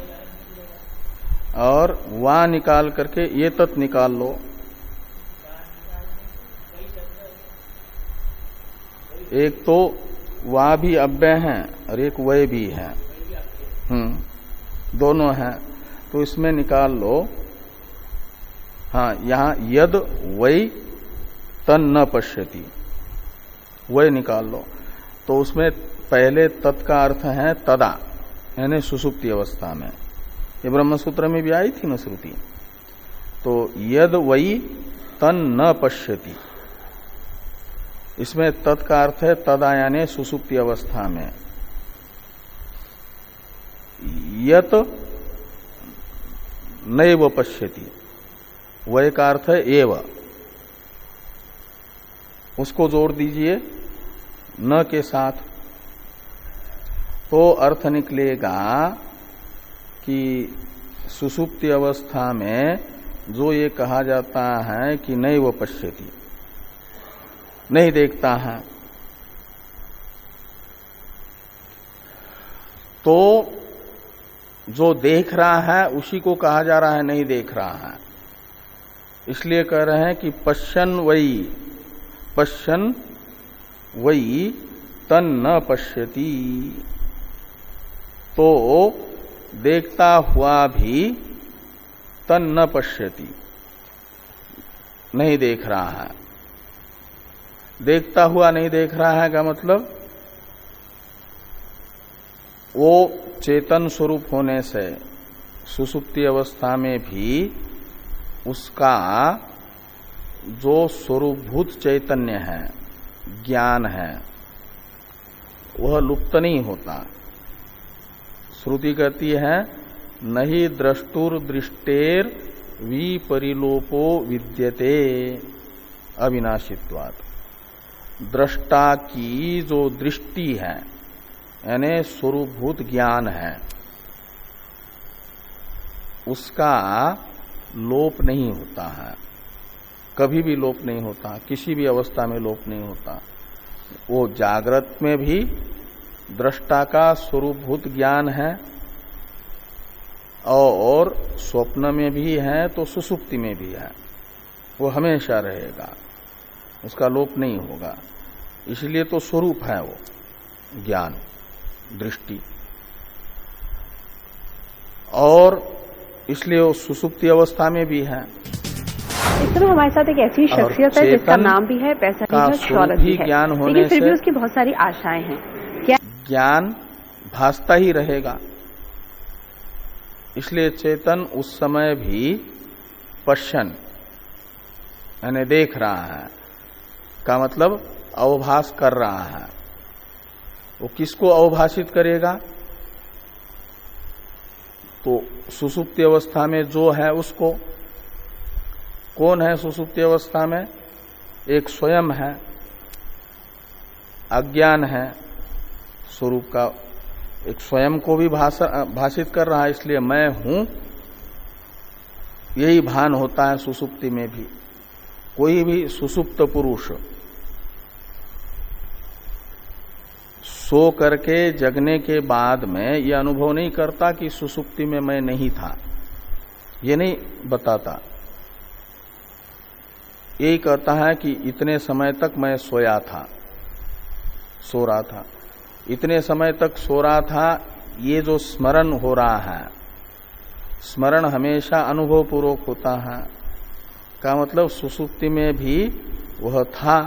और वा निकाल करके ये तत् निकाल लो। एक तो वा भी अव्यय है और एक वय भी है, हम्म दोनों हैं, तो इसमें निकाल लो। हाँ, यहां यद वै तन न पश्यति, वह निकाल लो। तो उसमें पहले तत् का अर्थ है तदा, यानी सुसुप्ति अवस्था में। ये ब्रह्मसूत्र में भी आई थी न श्रुति। तो यद वै तन न पश्यति, इसमें तत् का अर्थ है तदा, यानी सुसुप्ति अवस्था में। यत नैव पश्यति, वह का अर्थ है एव, उसको जोड़ दीजिए न के साथ, तो अर्थ निकलेगा कि सुसुप्ति अवस्था में जो ये कहा जाता है कि नैव पश्यति, नहीं देखता है, तो जो देख रहा है उसी को कहा जा रहा है नहीं देख रहा है। इसलिए कह रहे हैं कि पश्यन वै, पश्यन वै तन न पश्यति, तो देखता हुआ भी तन न पश्यति, नहीं देख रहा है। देखता हुआ नहीं देख रहा है का मतलब वो चेतन स्वरूप होने से सुसुप्ति अवस्था में भी उसका जो स्वरूपभूत चैतन्य है, ज्ञान है, वह लुप्त नहीं होता। श्रुति कहती है नहीं द्रष्टुर दृष्टेर विपरिलोपो विद्यते अविनाशित्वात्। दृष्टा की जो दृष्टि है यानी स्वरूपभूत ज्ञान है, उसका लोप नहीं होता है, कभी भी लोप नहीं होता, किसी भी अवस्था में लोप नहीं होता। वो जागृत में भी दृष्टा का स्वरूपभूत ज्ञान है और स्वप्न में भी है, तो सुसुप्ति में भी है, वो हमेशा रहेगा, उसका लोप नहीं होगा। इसलिए तो स्वरूप है वो ज्ञान, दृष्टि, और इसलिए वो सुसुप्ति अवस्था में भी है। इस समय हमारे साथ एक ऐसी शख्सियत है जिसका नाम भी है, पैसा भी है, शौहरत भी है, ज्ञान होने लेकिन फिर भी से उसकी बहुत सारी आशाएं हैं। क्या ज्ञान भासता ही रहेगा। इसलिए चेतन उस समय भी पश्यन यानी देख रहा है का मतलब अवभास कर रहा है। वो किसको अवभाषित करेगा? तो सुसुप्ति अवस्था में जो है उसको। कौन है सुसुप्ति अवस्था में? एक स्वयं है, अज्ञान है स्वरूप का, एक स्वयं को भी भाषित कर रहा है, इसलिए मैं हूं, यही भान होता है सुसुप्ति में भी। कोई भी सुसुप्त पुरुष सो करके जगने के बाद में यह अनुभव नहीं करता कि सुसुप्ति में मैं नहीं था, ये नहीं बताता। यही कहता है कि इतने समय तक मैं सोया था, सो रहा था, इतने समय तक सो रहा था। ये जो स्मरण हो रहा है, स्मरण हमेशा अनुभव पूर्वक होता है का मतलब सुसुप्ति में भी वह था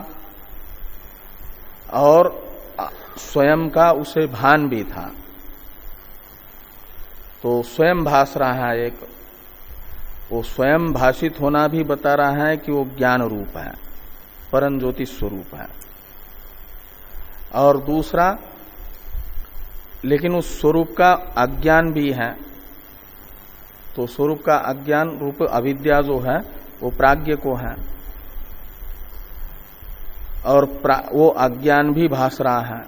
और स्वयं का उसे भान भी था। तो स्वयं भास रहा है एक, वो स्वयं भाषित होना भी बता रहा है कि वो ज्ञान रूप है, परम ज्योति स्वरूप है। और दूसरा, लेकिन उस स्वरूप का अज्ञान भी है। तो स्वरूप का अज्ञान रूप अविद्या जो है वो प्राज्ञ को है, और वो अज्ञान भी भास रहा है।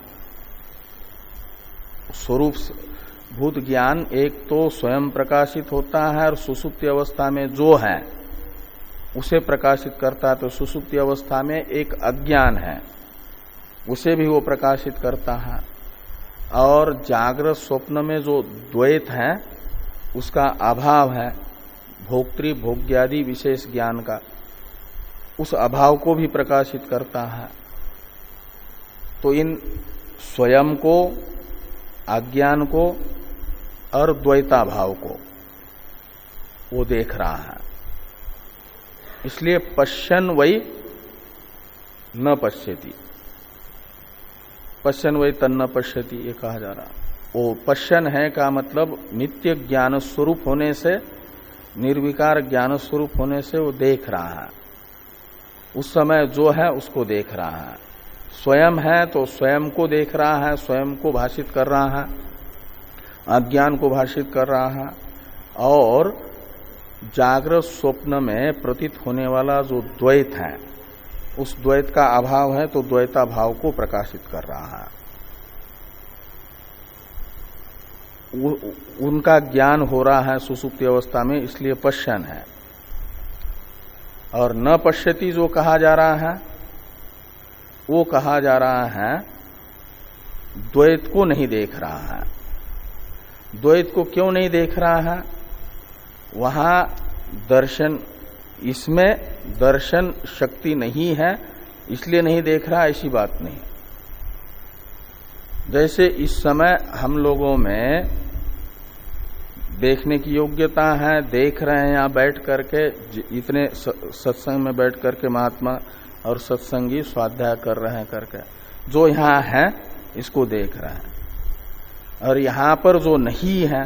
स्वरूप भूत ज्ञान एक तो स्वयं प्रकाशित होता है और सुसुप्ति अवस्था में जो है उसे प्रकाशित करता है। तो सुसुप्ति अवस्था में एक अज्ञान है, उसे भी वो प्रकाशित करता है। और जागृत स्वप्न में जो द्वैत है उसका अभाव है, भोक्तृ भोग्यादि विशेष ज्ञान का, उस अभाव को भी प्रकाशित करता है। तो इन स्वयं को, अज्ञान को और द्वैता भाव को वो देख रहा है। इसलिए पश्यन वै न पश्यति, पश्यन वै तन्न पश्यति ये कहा जा रहा। वो पश्यन है का मतलब नित्य ज्ञान स्वरूप होने से, निर्विकार ज्ञान स्वरूप होने से वो देख रहा है। उस समय जो है उसको देख रहा है। स्वयं है तो स्वयं को देख रहा है, स्वयं को भाषित कर रहा है, अज्ञान को भाषित कर रहा है। और जागृत स्वप्न में प्रतीत होने वाला जो द्वैत है, उस द्वैत का अभाव है तो द्वैता भाव को प्रकाशित कर रहा है। उनका ज्ञान हो रहा है सुषुप्ति अवस्था में, इसलिए पश्यन है। और न पश्यति जो कहा जा रहा है वो कहा जा रहा है द्वैत को नहीं देख रहा है। द्वैत को क्यों नहीं देख रहा है? वहां दर्शन, इसमें दर्शन शक्ति नहीं है इसलिए नहीं देख रहा, ऐसी बात नहीं। जैसे इस समय हम लोगों में देखने की योग्यता है, देख रहे हैं यहाँ बैठ करके, इतने सत्संग में बैठ करके महात्मा और सत्संगी स्वाध्याय कर रहे हैं करके, जो यहाँ है इसको देख रहे हैं। और यहाँ पर जो नहीं है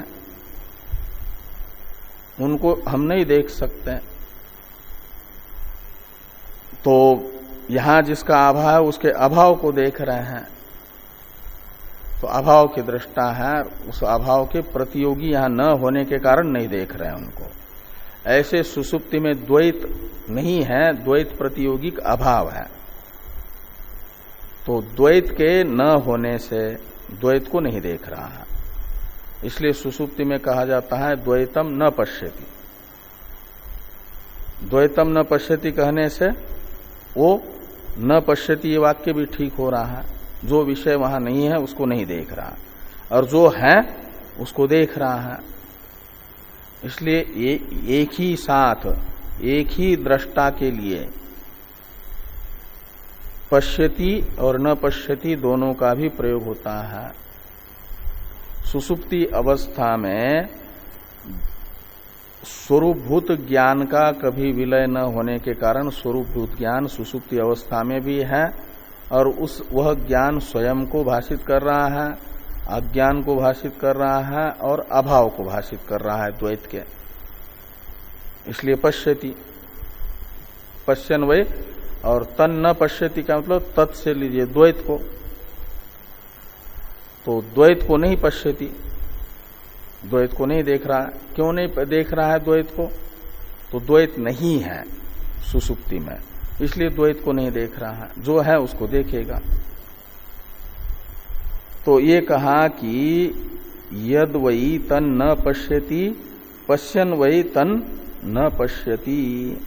उनको हम नहीं देख सकते। तो यहां जिसका अभाव है उसके अभाव को देख रहे हैं, तो अभाव की दृष्टा है, उस अभाव के प्रतियोगी यहां न होने के कारण नहीं देख रहे हैं उनको। ऐसे सुषुप्ति में द्वैत नहीं है, द्वैत प्रतियोगी का अभाव है। तो द्वैत के न होने से द्वैत को नहीं देख रहा है, इसलिए सुषुप्ति में कहा जाता है द्वैतम न पश्यति। द्वैतम न पश्यति कहने से वो न पश्यति ये वाक्य भी ठीक हो रहा है। जो विषय वहां नहीं है उसको नहीं देख रहा, और जो है उसको देख रहा है। इसलिए ए, एक ही साथ, एक ही दृष्टा के लिए पश्यति और न पश्यति दोनों का भी प्रयोग होता है। सुषुप्ति अवस्था में स्वरूपभूत ज्ञान का कभी विलय न होने के कारण स्वरूपभूत ज्ञान सुषुप्ति अवस्था में भी है, और उस वह ज्ञान स्वयं को भाषित कर रहा है, अज्ञान को भाषित कर रहा है और अभाव को भाषित कर रहा है द्वैत के। इसलिए पश्यति, पश्यन वै, और तन न पश्यति का मतलब तत् से लीजिए द्वैत को। तो द्वैत को नहीं पश्यति, द्वैत को नहीं देख रहा है। क्यों नहीं देख रहा है द्वैत को? तो द्वैत नहीं है सुषुप्ति में, इसलिए द्वैत को नहीं देख रहा है। जो है उसको देखेगा। तो ये कहा कि यद वै तन न पश्यति, पश्यन वै तन न पश्यति।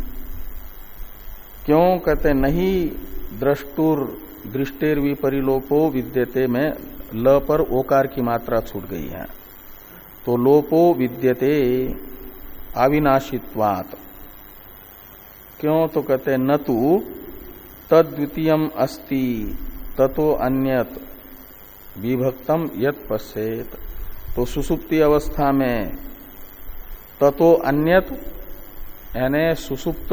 क्यों कहते नहीं? द्रष्टुर दृष्टेर विपरिलोपो विद्यते में ल पर ओकार की मात्रा छूट गई है, तो लोपो विद्यते अविनाशित्वात्। क्यों? तो कहते न तु तद्वितीयम अस्ति ततो अन्यत विभक्तम यत् पश्येत। तो सुषुप्ति अवस्था में ततो अन्यत यानी सुषुप्त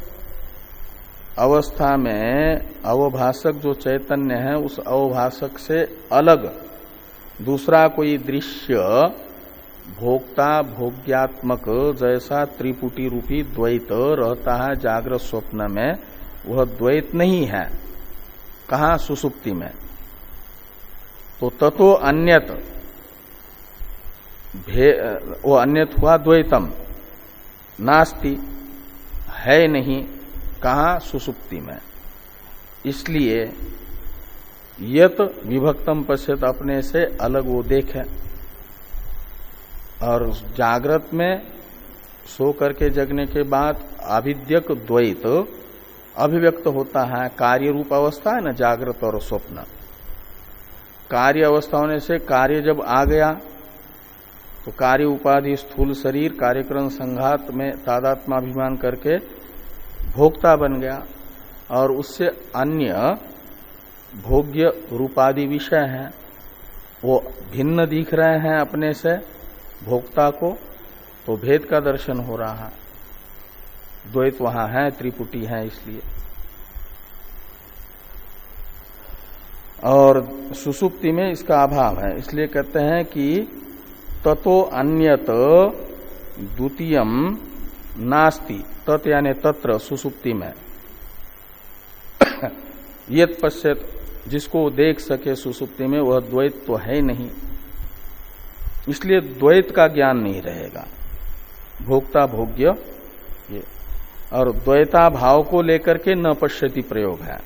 अवस्था में अवभाषक जो चैतन्य है उस अवभाषक से अलग दूसरा कोई दृश्य भोक्ता भोग्यात्मक जैसा त्रिपुटी रूपी द्वैत रहता है जागृत स्वप्न में, वह द्वैत नहीं है। कहाँ? सुषुप्ति में। तो ततो अन्यत, वो अन्यत हुआ द्वैतम, नास्ति है नहीं। कहाँ? सुषुप्ति में। इसलिए यत विभक्तम पश्यत अपने से अलग वो देखे, और जागृत में सो करके जगने के बाद आविद्यक द्वैत अभिव्यक्त होता है। कार्य रूप अवस्था है ना, जागृत और स्वप्न। कार्य अवस्था होने से कार्य जब आ गया तो कार्य उपाधि स्थूल शरीर कार्यक्रम संघात में तादात्माभिमान करके भोक्ता बन गया, और उससे अन्य भोग्य रूपादि विषय हैं, वो भिन्न दिख रहे हैं अपने से भोक्ता को, तो भेद का दर्शन हो रहा है। द्वैत वहां है, त्रिपुटी है इसलिए। और सुसुप्ति में इसका अभाव है, इसलिए कहते हैं कि ततो अन्यत द्वितीयम नास्ति। तत् यानी तत्र, सुसुप्ति में। यत् पश्यत, जिसको देख सके सुसुप्ति में, वह द्वैत तो है नहीं, इसलिए द्वैत का ज्ञान नहीं रहेगा। भोक्ता भोग्य ये, और द्वैता भाव को लेकर के न पश्यति प्रयोग है।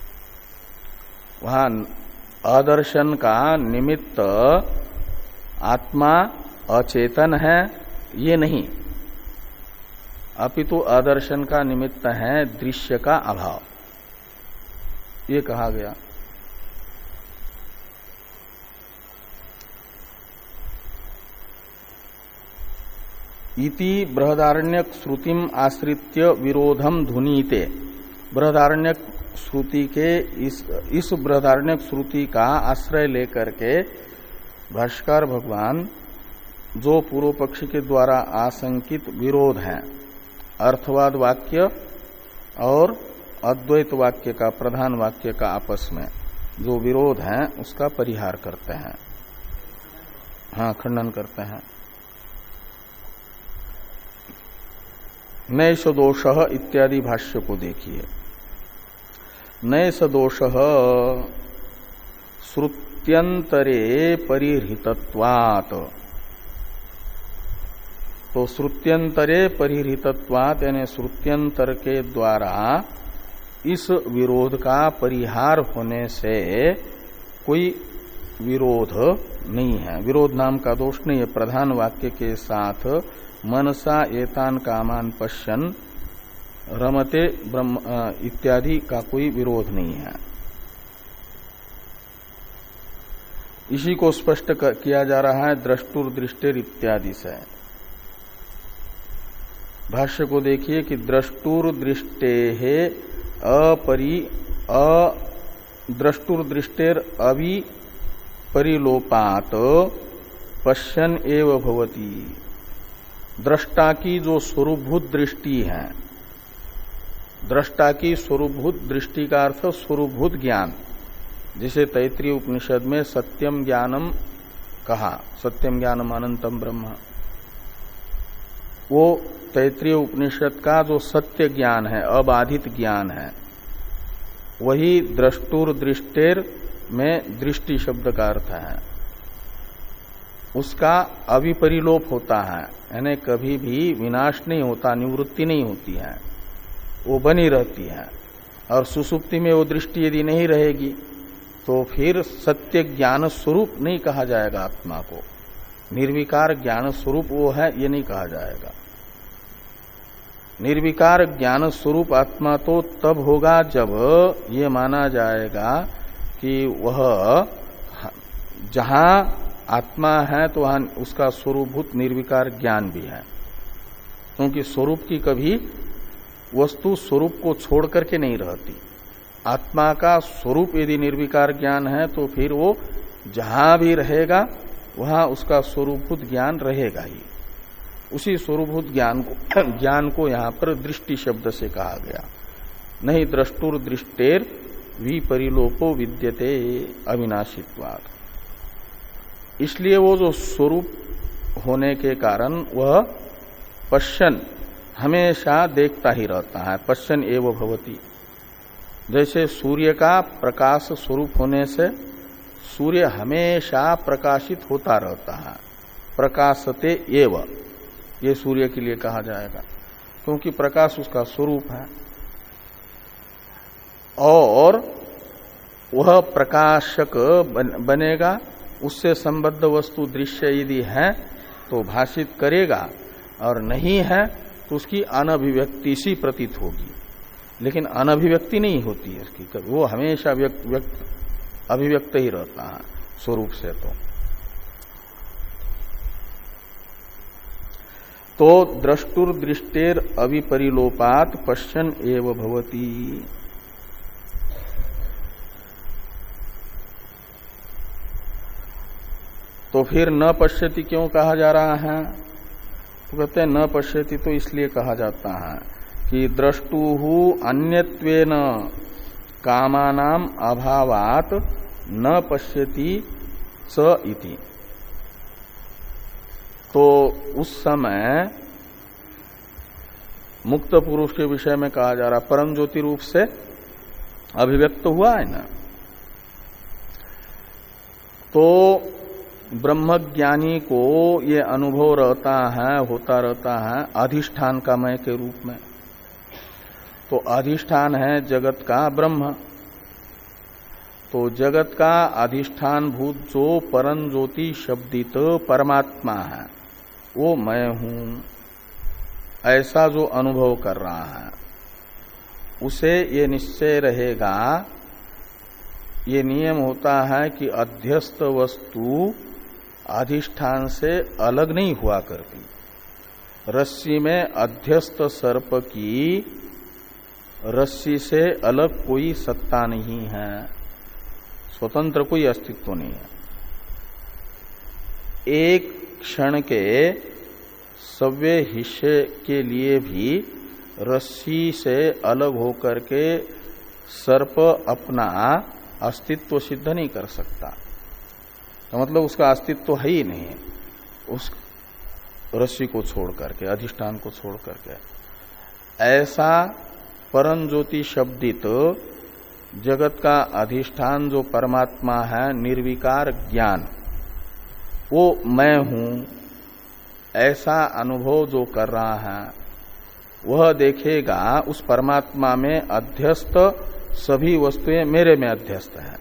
वहां अदर्शन का निमित्त आत्मा अचेतन है ये नहीं, अपितु अदर्शन का निमित्त है दृश्य का अभाव, ये कहा गया। इति बृहदारण्यक श्रुतिम आश्रित्य विरोधम धुनीते। बृहदारण्यक श्रुति के इस इस बृहदारण्यक श्रुति का आश्रय लेकर के भाष्यकार भगवान जो पूर्व पक्षी के द्वारा आशंकित विरोध है, अर्थवाद वाक्य और अद्वैत वाक्य का, प्रधान वाक्य का आपस में जो विरोध है, उसका परिहार करते हैं, हाँ खंडन करते हैं। नैष दोष इत्यादि भाष्य को देखिए। नैष दोष श्रुत्यंतरे परिहृतत्वात्, तो श्रुत्यंतरे परिहृतत्वात् यानी श्रुत्यंतर के द्वारा इस विरोध का परिहार होने से कोई विरोध नहीं है, विरोध नाम का दोष नहीं है। प्रधान वाक्य के साथ मनसा एतान कामान पश्यन रमते ब्रह्म इत्यादि का कोई विरोध नहीं है। इसी को स्पष्ट किया जा रहा है द्रष्टुर दृष्टेर इत्यादि से। भाष्य को देखिए कि द्रष्टुर दृष्टे है अपरि अद्रष्टुर दृष्टेर अवि परिलोपात पश्यन एव भवति। दृष्टा की जो स्वरूपभूत दृष्टि है, दृष्टा की स्वरूपभूत दृष्टि का अर्थ स्वरूपभूत ज्ञान, जिसे तैत्रीय उपनिषद में सत्यम ज्ञानम कहा, सत्यम ज्ञानम अनंतम ब्रह्म, वो तैत्रीय उपनिषद का जो सत्य ज्ञान है, अबाधित ज्ञान है, वही द्रष्टुर दृष्टेर में दृष्टि शब्द का अर्थ है। उसका अविपरिलोप होता है, यानी कभी भी विनाश नहीं होता, निवृत्ति नहीं होती है, वो बनी रहती है। और सुसुप्ति में वो दृष्टि यदि नहीं रहेगी तो फिर सत्य ज्ञान स्वरूप नहीं कहा जाएगा आत्मा को, निर्विकार ज्ञान स्वरूप वो है ये नहीं कहा जाएगा। निर्विकार ज्ञान स्वरूप आत्मा तो तब होगा जब ये माना जाएगा कि वह जहां आत्मा है तो वहां उसका स्वरूपभूत निर्विकार ज्ञान भी है, क्योंकि स्वरूप की कभी वस्तु स्वरूप को छोड़ करके नहीं रहती। आत्मा का स्वरूप यदि निर्विकार ज्ञान है तो फिर वो जहां भी रहेगा वहां उसका स्वरूपभूत ज्ञान रहेगा ही। उसी स्वरूपभूत ज्ञान को ज्ञान को यहां पर दृष्टि शब्द से कहा गया। नहीं द्रष्टुर दृष्टेर विपरिलोपो विद्यते अविनाशित्वात्। इसलिए वो जो स्वरूप होने के कारण वह पश्यन हमेशा देखता ही रहता है, पश्यन एव भवति। जैसे सूर्य का प्रकाश स्वरूप होने से सूर्य हमेशा प्रकाशित होता रहता है, प्रकाशते एव, ये सूर्य के लिए कहा जाएगा, क्योंकि प्रकाश उसका स्वरूप है। और वह प्रकाशक बन, बनेगा, उससे संबद्ध वस्तु दृश्य यदि है तो भाषित करेगा, और नहीं है तो उसकी अनभिव्यक्ति सी प्रतीत होगी। लेकिन अनभिव्यक्ति नहीं होती है इसकी, वो हमेशा व्यक्त, व्यक्त अभिव्यक्त ही रहता है स्वरूप से। तो तो द्रष्टुर्दृष्टेर अविपरिलोपात पश्यन एव भवति। तो फिर न पश्यति क्यों कहा जा रहा है? तो कहते हैं न पश्यति तो इसलिए कहा जाता है कि द्रष्टुहु अन्यत्वेन कामानाम अभावात न पश्यति स इति। तो उस समय मुक्त पुरुष के विषय में कहा जा रहा परम ज्योति रूप से अभिव्यक्त हुआ है ना। तो ब्रह्मज्ञानी को ये अनुभव रहता है, होता रहता है अधिष्ठान का मय के रूप में। तो अधिष्ठान है जगत का ब्रह्म। तो जगत का अधिष्ठान भूत जो परम ज्योति शब्दित परमात्मा है वो मैं हूं, ऐसा जो अनुभव कर रहा है उसे ये निश्चय रहेगा, ये नियम होता है कि अध्यस्त वस्तु अधिष्ठान से अलग नहीं हुआ करती। रस्सी में अध्यस्त सर्प की रस्सी से अलग कोई सत्ता नहीं है, स्वतंत्र कोई अस्तित्व नहीं है। एक क्षण के सव्य हिस्से के लिए भी रस्सी से अलग होकर के सर्प अपना अस्तित्व सिद्ध नहीं कर सकता। तो मतलब उसका अस्तित्व है ही नहीं उस रस्सी को छोड़ करके, अधिष्ठान को छोड़ करके। ऐसा परम ज्योति शब्दित जगत का अधिष्ठान जो परमात्मा है, निर्विकार ज्ञान, वो मैं हूं ऐसा अनुभव जो कर रहा है वह देखेगा उस परमात्मा में अध्यस्त सभी वस्तुएं मेरे में अध्यस्त है,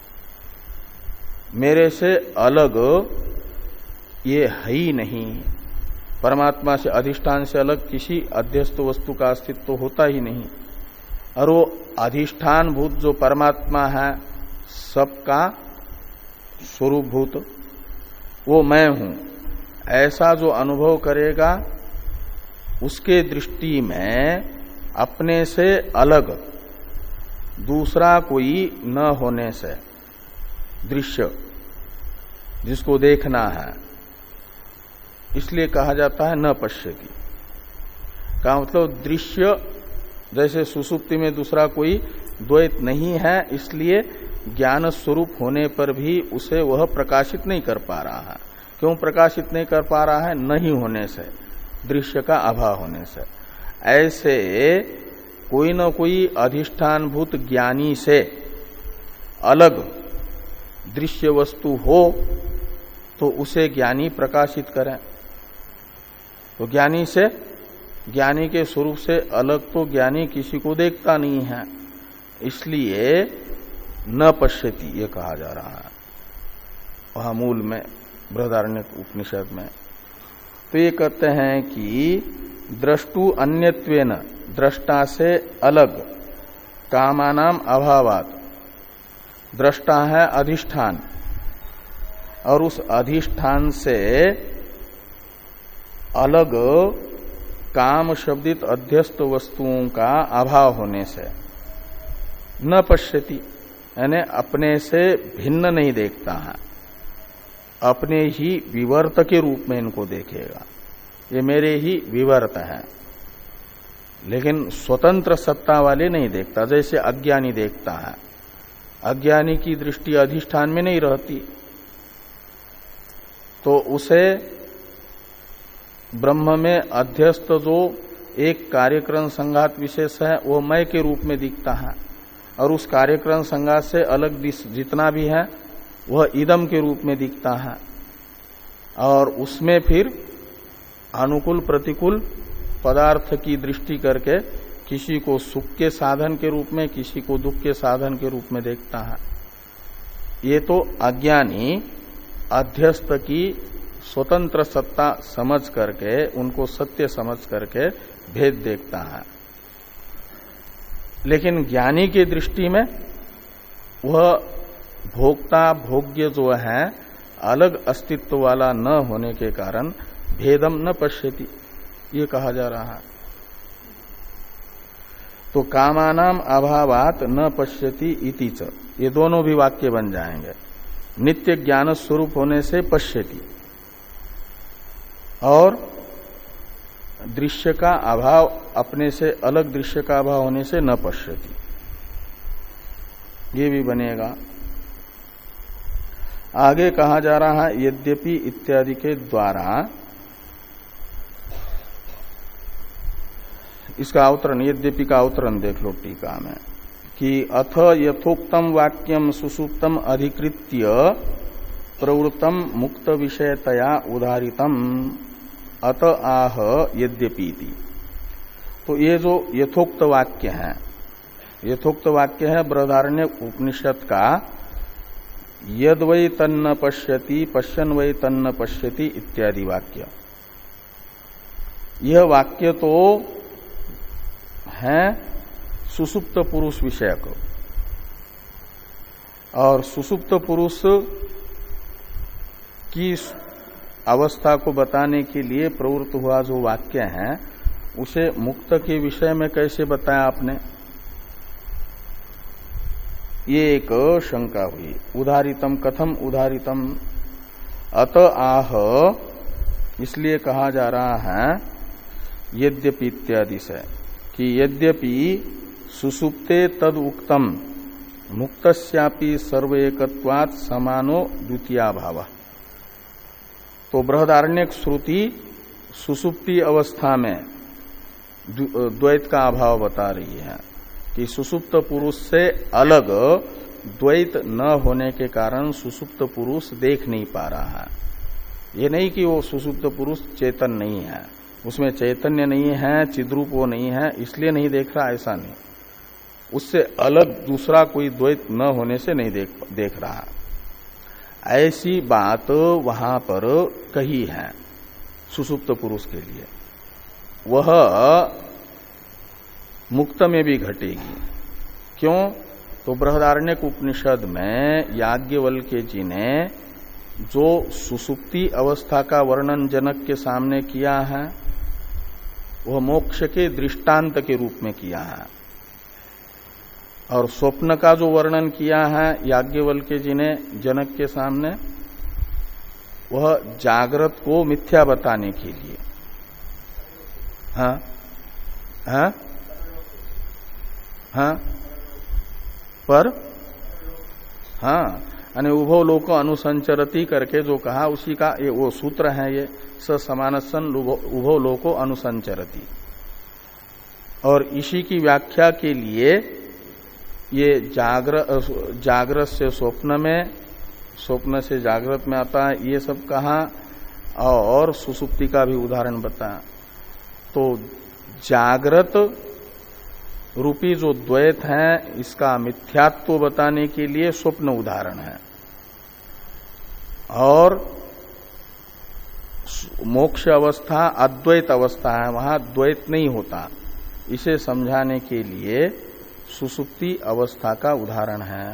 मेरे से अलग ये है ही नहीं। परमात्मा से, अधिष्ठान से अलग किसी अध्यस्त वस्तु का अस्तित्व तो होता ही नहीं। और वो अधिष्ठान भूत जो परमात्मा है सबका स्वरूप भूत, वो मैं हूं ऐसा जो अनुभव करेगा उसके दृष्टि में अपने से अलग दूसरा कोई न होने से दृश्य जिसको देखना है, इसलिए कहा जाता है न पश्यति का मतलब दृश्य। जैसे सुसुप्ति में दूसरा कोई द्वैत नहीं है, इसलिए ज्ञान स्वरूप होने पर भी उसे वह प्रकाशित नहीं कर पा रहा है। क्यों प्रकाशित नहीं कर पा रहा है? नहीं होने से, दृश्य का अभाव होने से। ऐसे कोई न कोई अधिष्ठानभूत ज्ञानी से अलग दृश्य वस्तु हो तो उसे ज्ञानी प्रकाशित करें। तो ज्ञानी से, ज्ञानी के स्वरूप से अलग तो ज्ञानी किसी को देखता नहीं है, इसलिए न पश्यति ये कहा जा रहा है वहां मूल में बृहदारण्यक उपनिषद में। तो ये कहते हैं कि द्रष्टु अन्यत्वेन, दृष्टा से अलग, कामानाम अभावात, दृष्टा है अधिष्ठान और उस अधिष्ठान से अलग काम शब्दित अध्यस्त वस्तुओं का अभाव होने से न पश्यति, यानी अपने से भिन्न नहीं देखता है, अपने ही विवर्त के रूप में इनको देखेगा। ये मेरे ही विवर्त है, लेकिन स्वतंत्र सत्ता वाले नहीं देखता, जैसे अज्ञानी देखता है। अज्ञानी की दृष्टि अधिष्ठान में नहीं रहती, तो उसे ब्रह्म में अध्यस्त जो एक कार्यक्रम संघात विशेष है वो मैं के रूप में दिखता है, और उस कार्यक्रम संघात से अलग जितना भी है वह इदम के रूप में दिखता है। और उसमें फिर अनुकूल प्रतिकूल पदार्थ की दृष्टि करके किसी को सुख के साधन के रूप में, किसी को दुख के साधन के रूप में देखता है। ये तो अज्ञानी अध्यस्त की स्वतंत्र सत्ता समझ करके, उनको सत्य समझ करके भेद देखता है। लेकिन ज्ञानी की दृष्टि में वह भोक्ता भोग्य जो है अलग अस्तित्व वाला न होने के कारण भेदम न पश्यति, ये कहा जा रहा है। तो कामानाम अभावात न पश्यति इति च, ये दोनों भी वाक्य बन जाएंगे। नित्य ज्ञान स्वरूप होने से पश्यति और दृश्य का अभाव, अपने से अलग दृश्य का अभाव होने से न पश्यति, ये भी बनेगा। आगे कहा जा रहा है यद्यपि इत्यादि के द्वारा इसका अवतरण, यद्यपि का अवतरण देख लो टीका में कि अथ यथोक्तम वाक्यम सुसुप्तम अधिकृत्य प्रवृत्तम मुक्त विषयतया उदाहरितम अत आह यद्यपीति। तो ये जो यथोक्त वाक्य है, यथोक्त वाक्य है बृहदारण्य उपनिषद का यद वै तन्न पश्यति पश्यन वै तन्न पश्यति इत्यादि वाक्य। यह वाक्य तो है सुसुप्त पुरुष विषयक, और सुसुप्त पुरुष की अवस्था को बताने के लिए प्रवृत्त हुआ जो वाक्य है उसे मुक्त के विषय में कैसे बताया आपने, ये एक शंका हुई। उदाहरितम कथम उदाहरितम, अत आह इसलिए कहा जा रहा है यद्यपि इत्यादि से कि यद्यपि सुसुप्ते तद उक्तम मुक्तस्यापि सर्वएकत्वात् समानो द्वितीया भाव। तो बृहदारण्यक श्रुति सुसुप्ति अवस्था में द्वैत का अभाव बता रही है कि सुसुप्त पुरुष से अलग द्वैत न होने के कारण सुसुप्त पुरुष देख नहीं पा रहा है। ये नहीं कि वो सुसुप्त पुरुष चेतन नहीं है, उसमें चैतन्य नहीं है, चिद्रूप वो नहीं है इसलिए नहीं देख रहा, ऐसा नहीं। उससे अलग दूसरा कोई द्वैत न होने से नहीं देख देख रहा। ऐसी बात वहां पर कही है सुसुप्त पुरुष के लिए, वह मुक्त में भी घटेगी। क्यों? तो बृहदारण्यक उपनिषद में याज्ञवल्क्य जी ने जो सुसुप्ति अवस्था का वर्णन जनक के सामने किया है वह मोक्ष के दृष्टांत के रूप में किया है, और स्वप्न का जो वर्णन किया है याज्ञवल्क्य जी ने जनक के सामने वह जागृत को मिथ्या बताने के लिए। हाँ हाँ हाँ पर हाँ यानी उभो लोको अनुसंचरति करके जो कहा उसी का ये वो सूत्र है, ये स समानसन उभो लोको अनुसंचरति। और इसी की व्याख्या के लिए ये जागृत जागृत से स्वप्न में, स्वप्न से जागृत में आता है, ये सब कहा, और सुसुप्ति का भी उदाहरण बताया। तो जागृत रूपी जो द्वैत है इसका मिथ्यात्व बताने के लिए स्वप्न उदाहरण है, और मोक्ष अवस्था अद्वैत अवस्था है, वहां द्वैत नहीं होता, इसे समझाने के लिए सुसुप्ति अवस्था का उदाहरण है।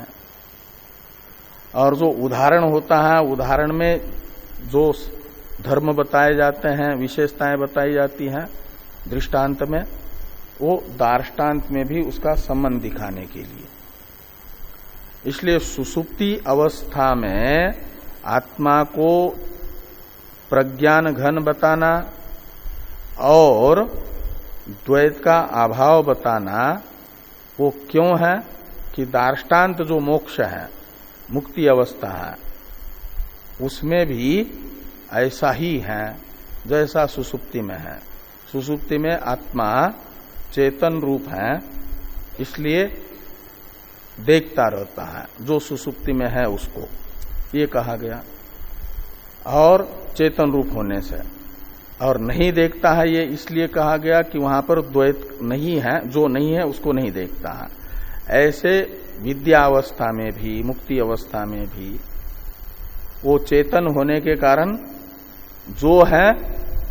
और जो उदाहरण होता है, उदाहरण में जो धर्म बताए जाते हैं, विशेषताएं बताई जाती हैं दृष्टांत में, वो दार्ष्टान्त में भी उसका संबंध दिखाने के लिए। इसलिए सुसुप्ति अवस्था में आत्मा को प्रज्ञान घन बताना और द्वैत का अभाव बताना वो क्यों है कि दार्ष्टान्त जो मोक्ष है, मुक्ति अवस्था है, उसमें भी ऐसा ही है जैसा सुसुप्ति में है। सुसुप्ति में आत्मा चेतन रूप है, इसलिए देखता रहता है जो सुसुप्ति में है उसको, ये कहा गया। और चेतन रूप होने से, और नहीं देखता है ये इसलिए कहा गया कि वहां पर द्वैत नहीं है, जो नहीं है उसको नहीं देखता है। ऐसे विद्या अवस्था में भी, मुक्ति अवस्था में भी वो चेतन होने के कारण जो है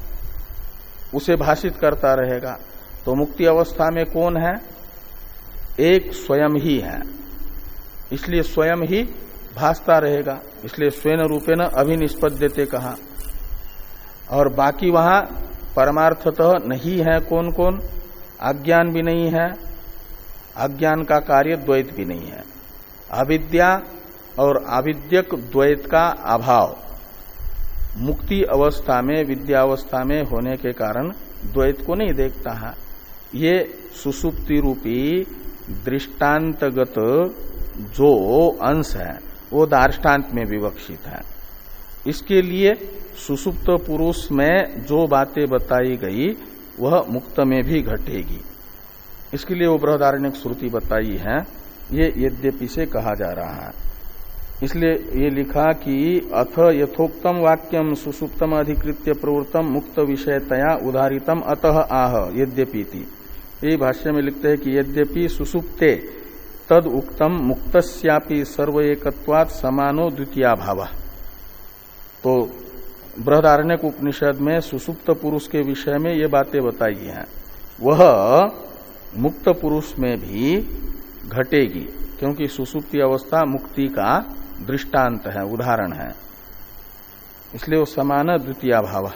उसे भाषित करता रहेगा। तो मुक्ति अवस्था में कौन है? एक स्वयं ही है, इसलिए स्वयं ही भासता रहेगा, इसलिए स्वयं रूपेण अभिनिष्पद्यते कहा। और बाकी वहां परमार्थतः नहीं है कौन कौन? अज्ञान भी नहीं है, अज्ञान का कार्य द्वैत भी नहीं है। अविद्या और आविद्यक द्वैत का अभाव मुक्ति अवस्था में, विद्यावस्था में होने के कारण द्वैत को नहीं देखता है। ये सुषुप्ति रूपी दृष्टांतगत जो अंश है वो दार्ष्टान्त में विवक्षित है। इसके लिए सुषुप्त पुरुष में जो बातें बताई गई वह मुक्त में भी घटेगी। इसके लिए वो बृहदारण्यक श्रुति बताई है, ये यद्यपि से कहा जा रहा है। इसलिए ये लिखा कि अथ यथोक्तम वाक्यम सुषुप्तम अधिकृत्य प्रवृत्तम मुक्त विषयतया उदाहरितम अतः आह यद्यपि थी। ये भाष्य में लिखते हैं कि यद्यपि सुषुप्ते तद उक्तम मुक्तस्यापि सर्व एकत्वात् समानो द्वितीया भाव। तो बृहदारण्यक उपनिषद में सुषुप्त पुरुष के विषय में ये बातें बताई हैं, वह मुक्त पुरुष में भी घटेगी, क्योंकि सुषुप्ति अवस्था मुक्ति का दृष्टांत है, उदाहरण है, इसलिए वो समान द्वितीय भाव।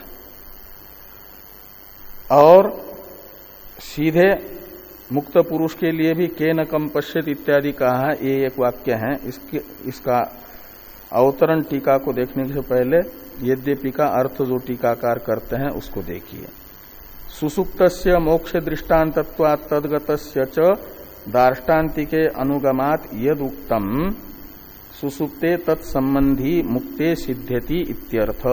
और सीधे मुक्त पुरुष के लिए भी केन कम पश्यत इत्यादि कहा है, ये एक वाक्य है। इसके इसका अवतरण टीका को देखने से पहले यद्यपि का अर्थ जो टीकाकार करते हैं उसको देखिए। सुसुप्तस्य मोक्ष दृष्टान्तत्वात् तद्गतस्य च दार्ष्टान्तिके अनुगमात् यद उक्तम सुसुप्ते तत्संबंधी मुक्ते सिद्ध्यति इत्यर्थ।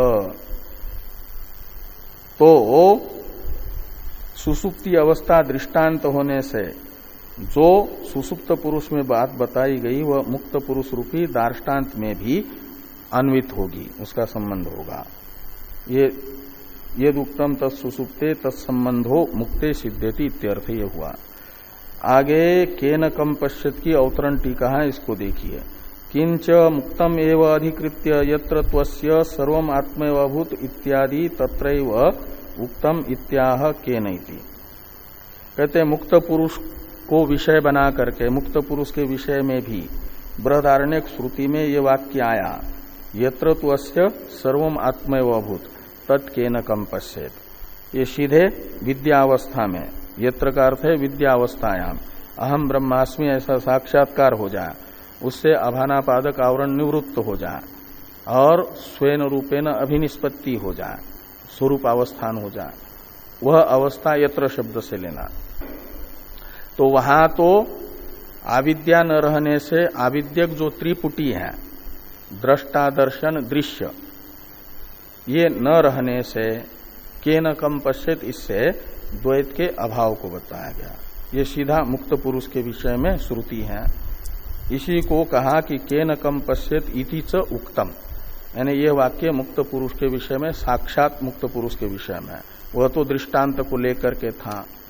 तो सुसुप्ति अवस्था दृष्टांत होने से जो सुसुप्त पुरुष में बात बताई गई वह मुक्त पुरुष रूपी दार्ष्टान्त में भी अन्वित होगी, उसका संबंध होगा। ये यद उक्तम तत्सुसुप्ते तत्संबंधो मुक्ते सिद्ध्यति इत्यर्थ ये हुआ। आगे केन कम पश्यत की अवतरण टीका है, इसको देखिए। किंच मुक्तम एव अधिकृत्य यत्र त्वस्य सर्वम आत्मैवभूत इत्यादि तत्रैव उक्तम इत्याह केनैति। कहते मुक्त पुरुष को विषय बना करके मुक्त पुरुष के विषय में भी बृहदारण्यक श्रुति में ये वाक्य आया, यत्र त्वस्य सर्वम आत्मैवभूत तत्केन कम पश्येत। ये सीधे विद्यावस्था में, यत्र का अर्थ है विद्यावस्थायाम, अहम ब्रह्मास्मि ऐसा साक्षात्कार हो जाए, उससे अभानापादक आवरण निवृत्त हो जाए और स्वयं रूपेण अभिनिष्पत्ति हो जाए, स्वरूपावस्थान हो जाए, वह अवस्था यत्र शब्द से लेना। तो वहां तो आविद्या न रहने से आविद्यक जो त्रिपुटी है, दृष्टा दर्शन दृश्य, ये न रहने से केन कम पश्यत, इससे द्वैत के अभाव को बताया गया। ये सीधा मुक्त पुरुष के विषय में श्रुति है। इसी को कहा कि केन कम पश्यत इति च उक्तम, यानी यह वाक्य मुक्त पुरुष के विषय में, साक्षात मुक्त पुरुष के विषय में, वह तो दृष्टांत को लेकर के था।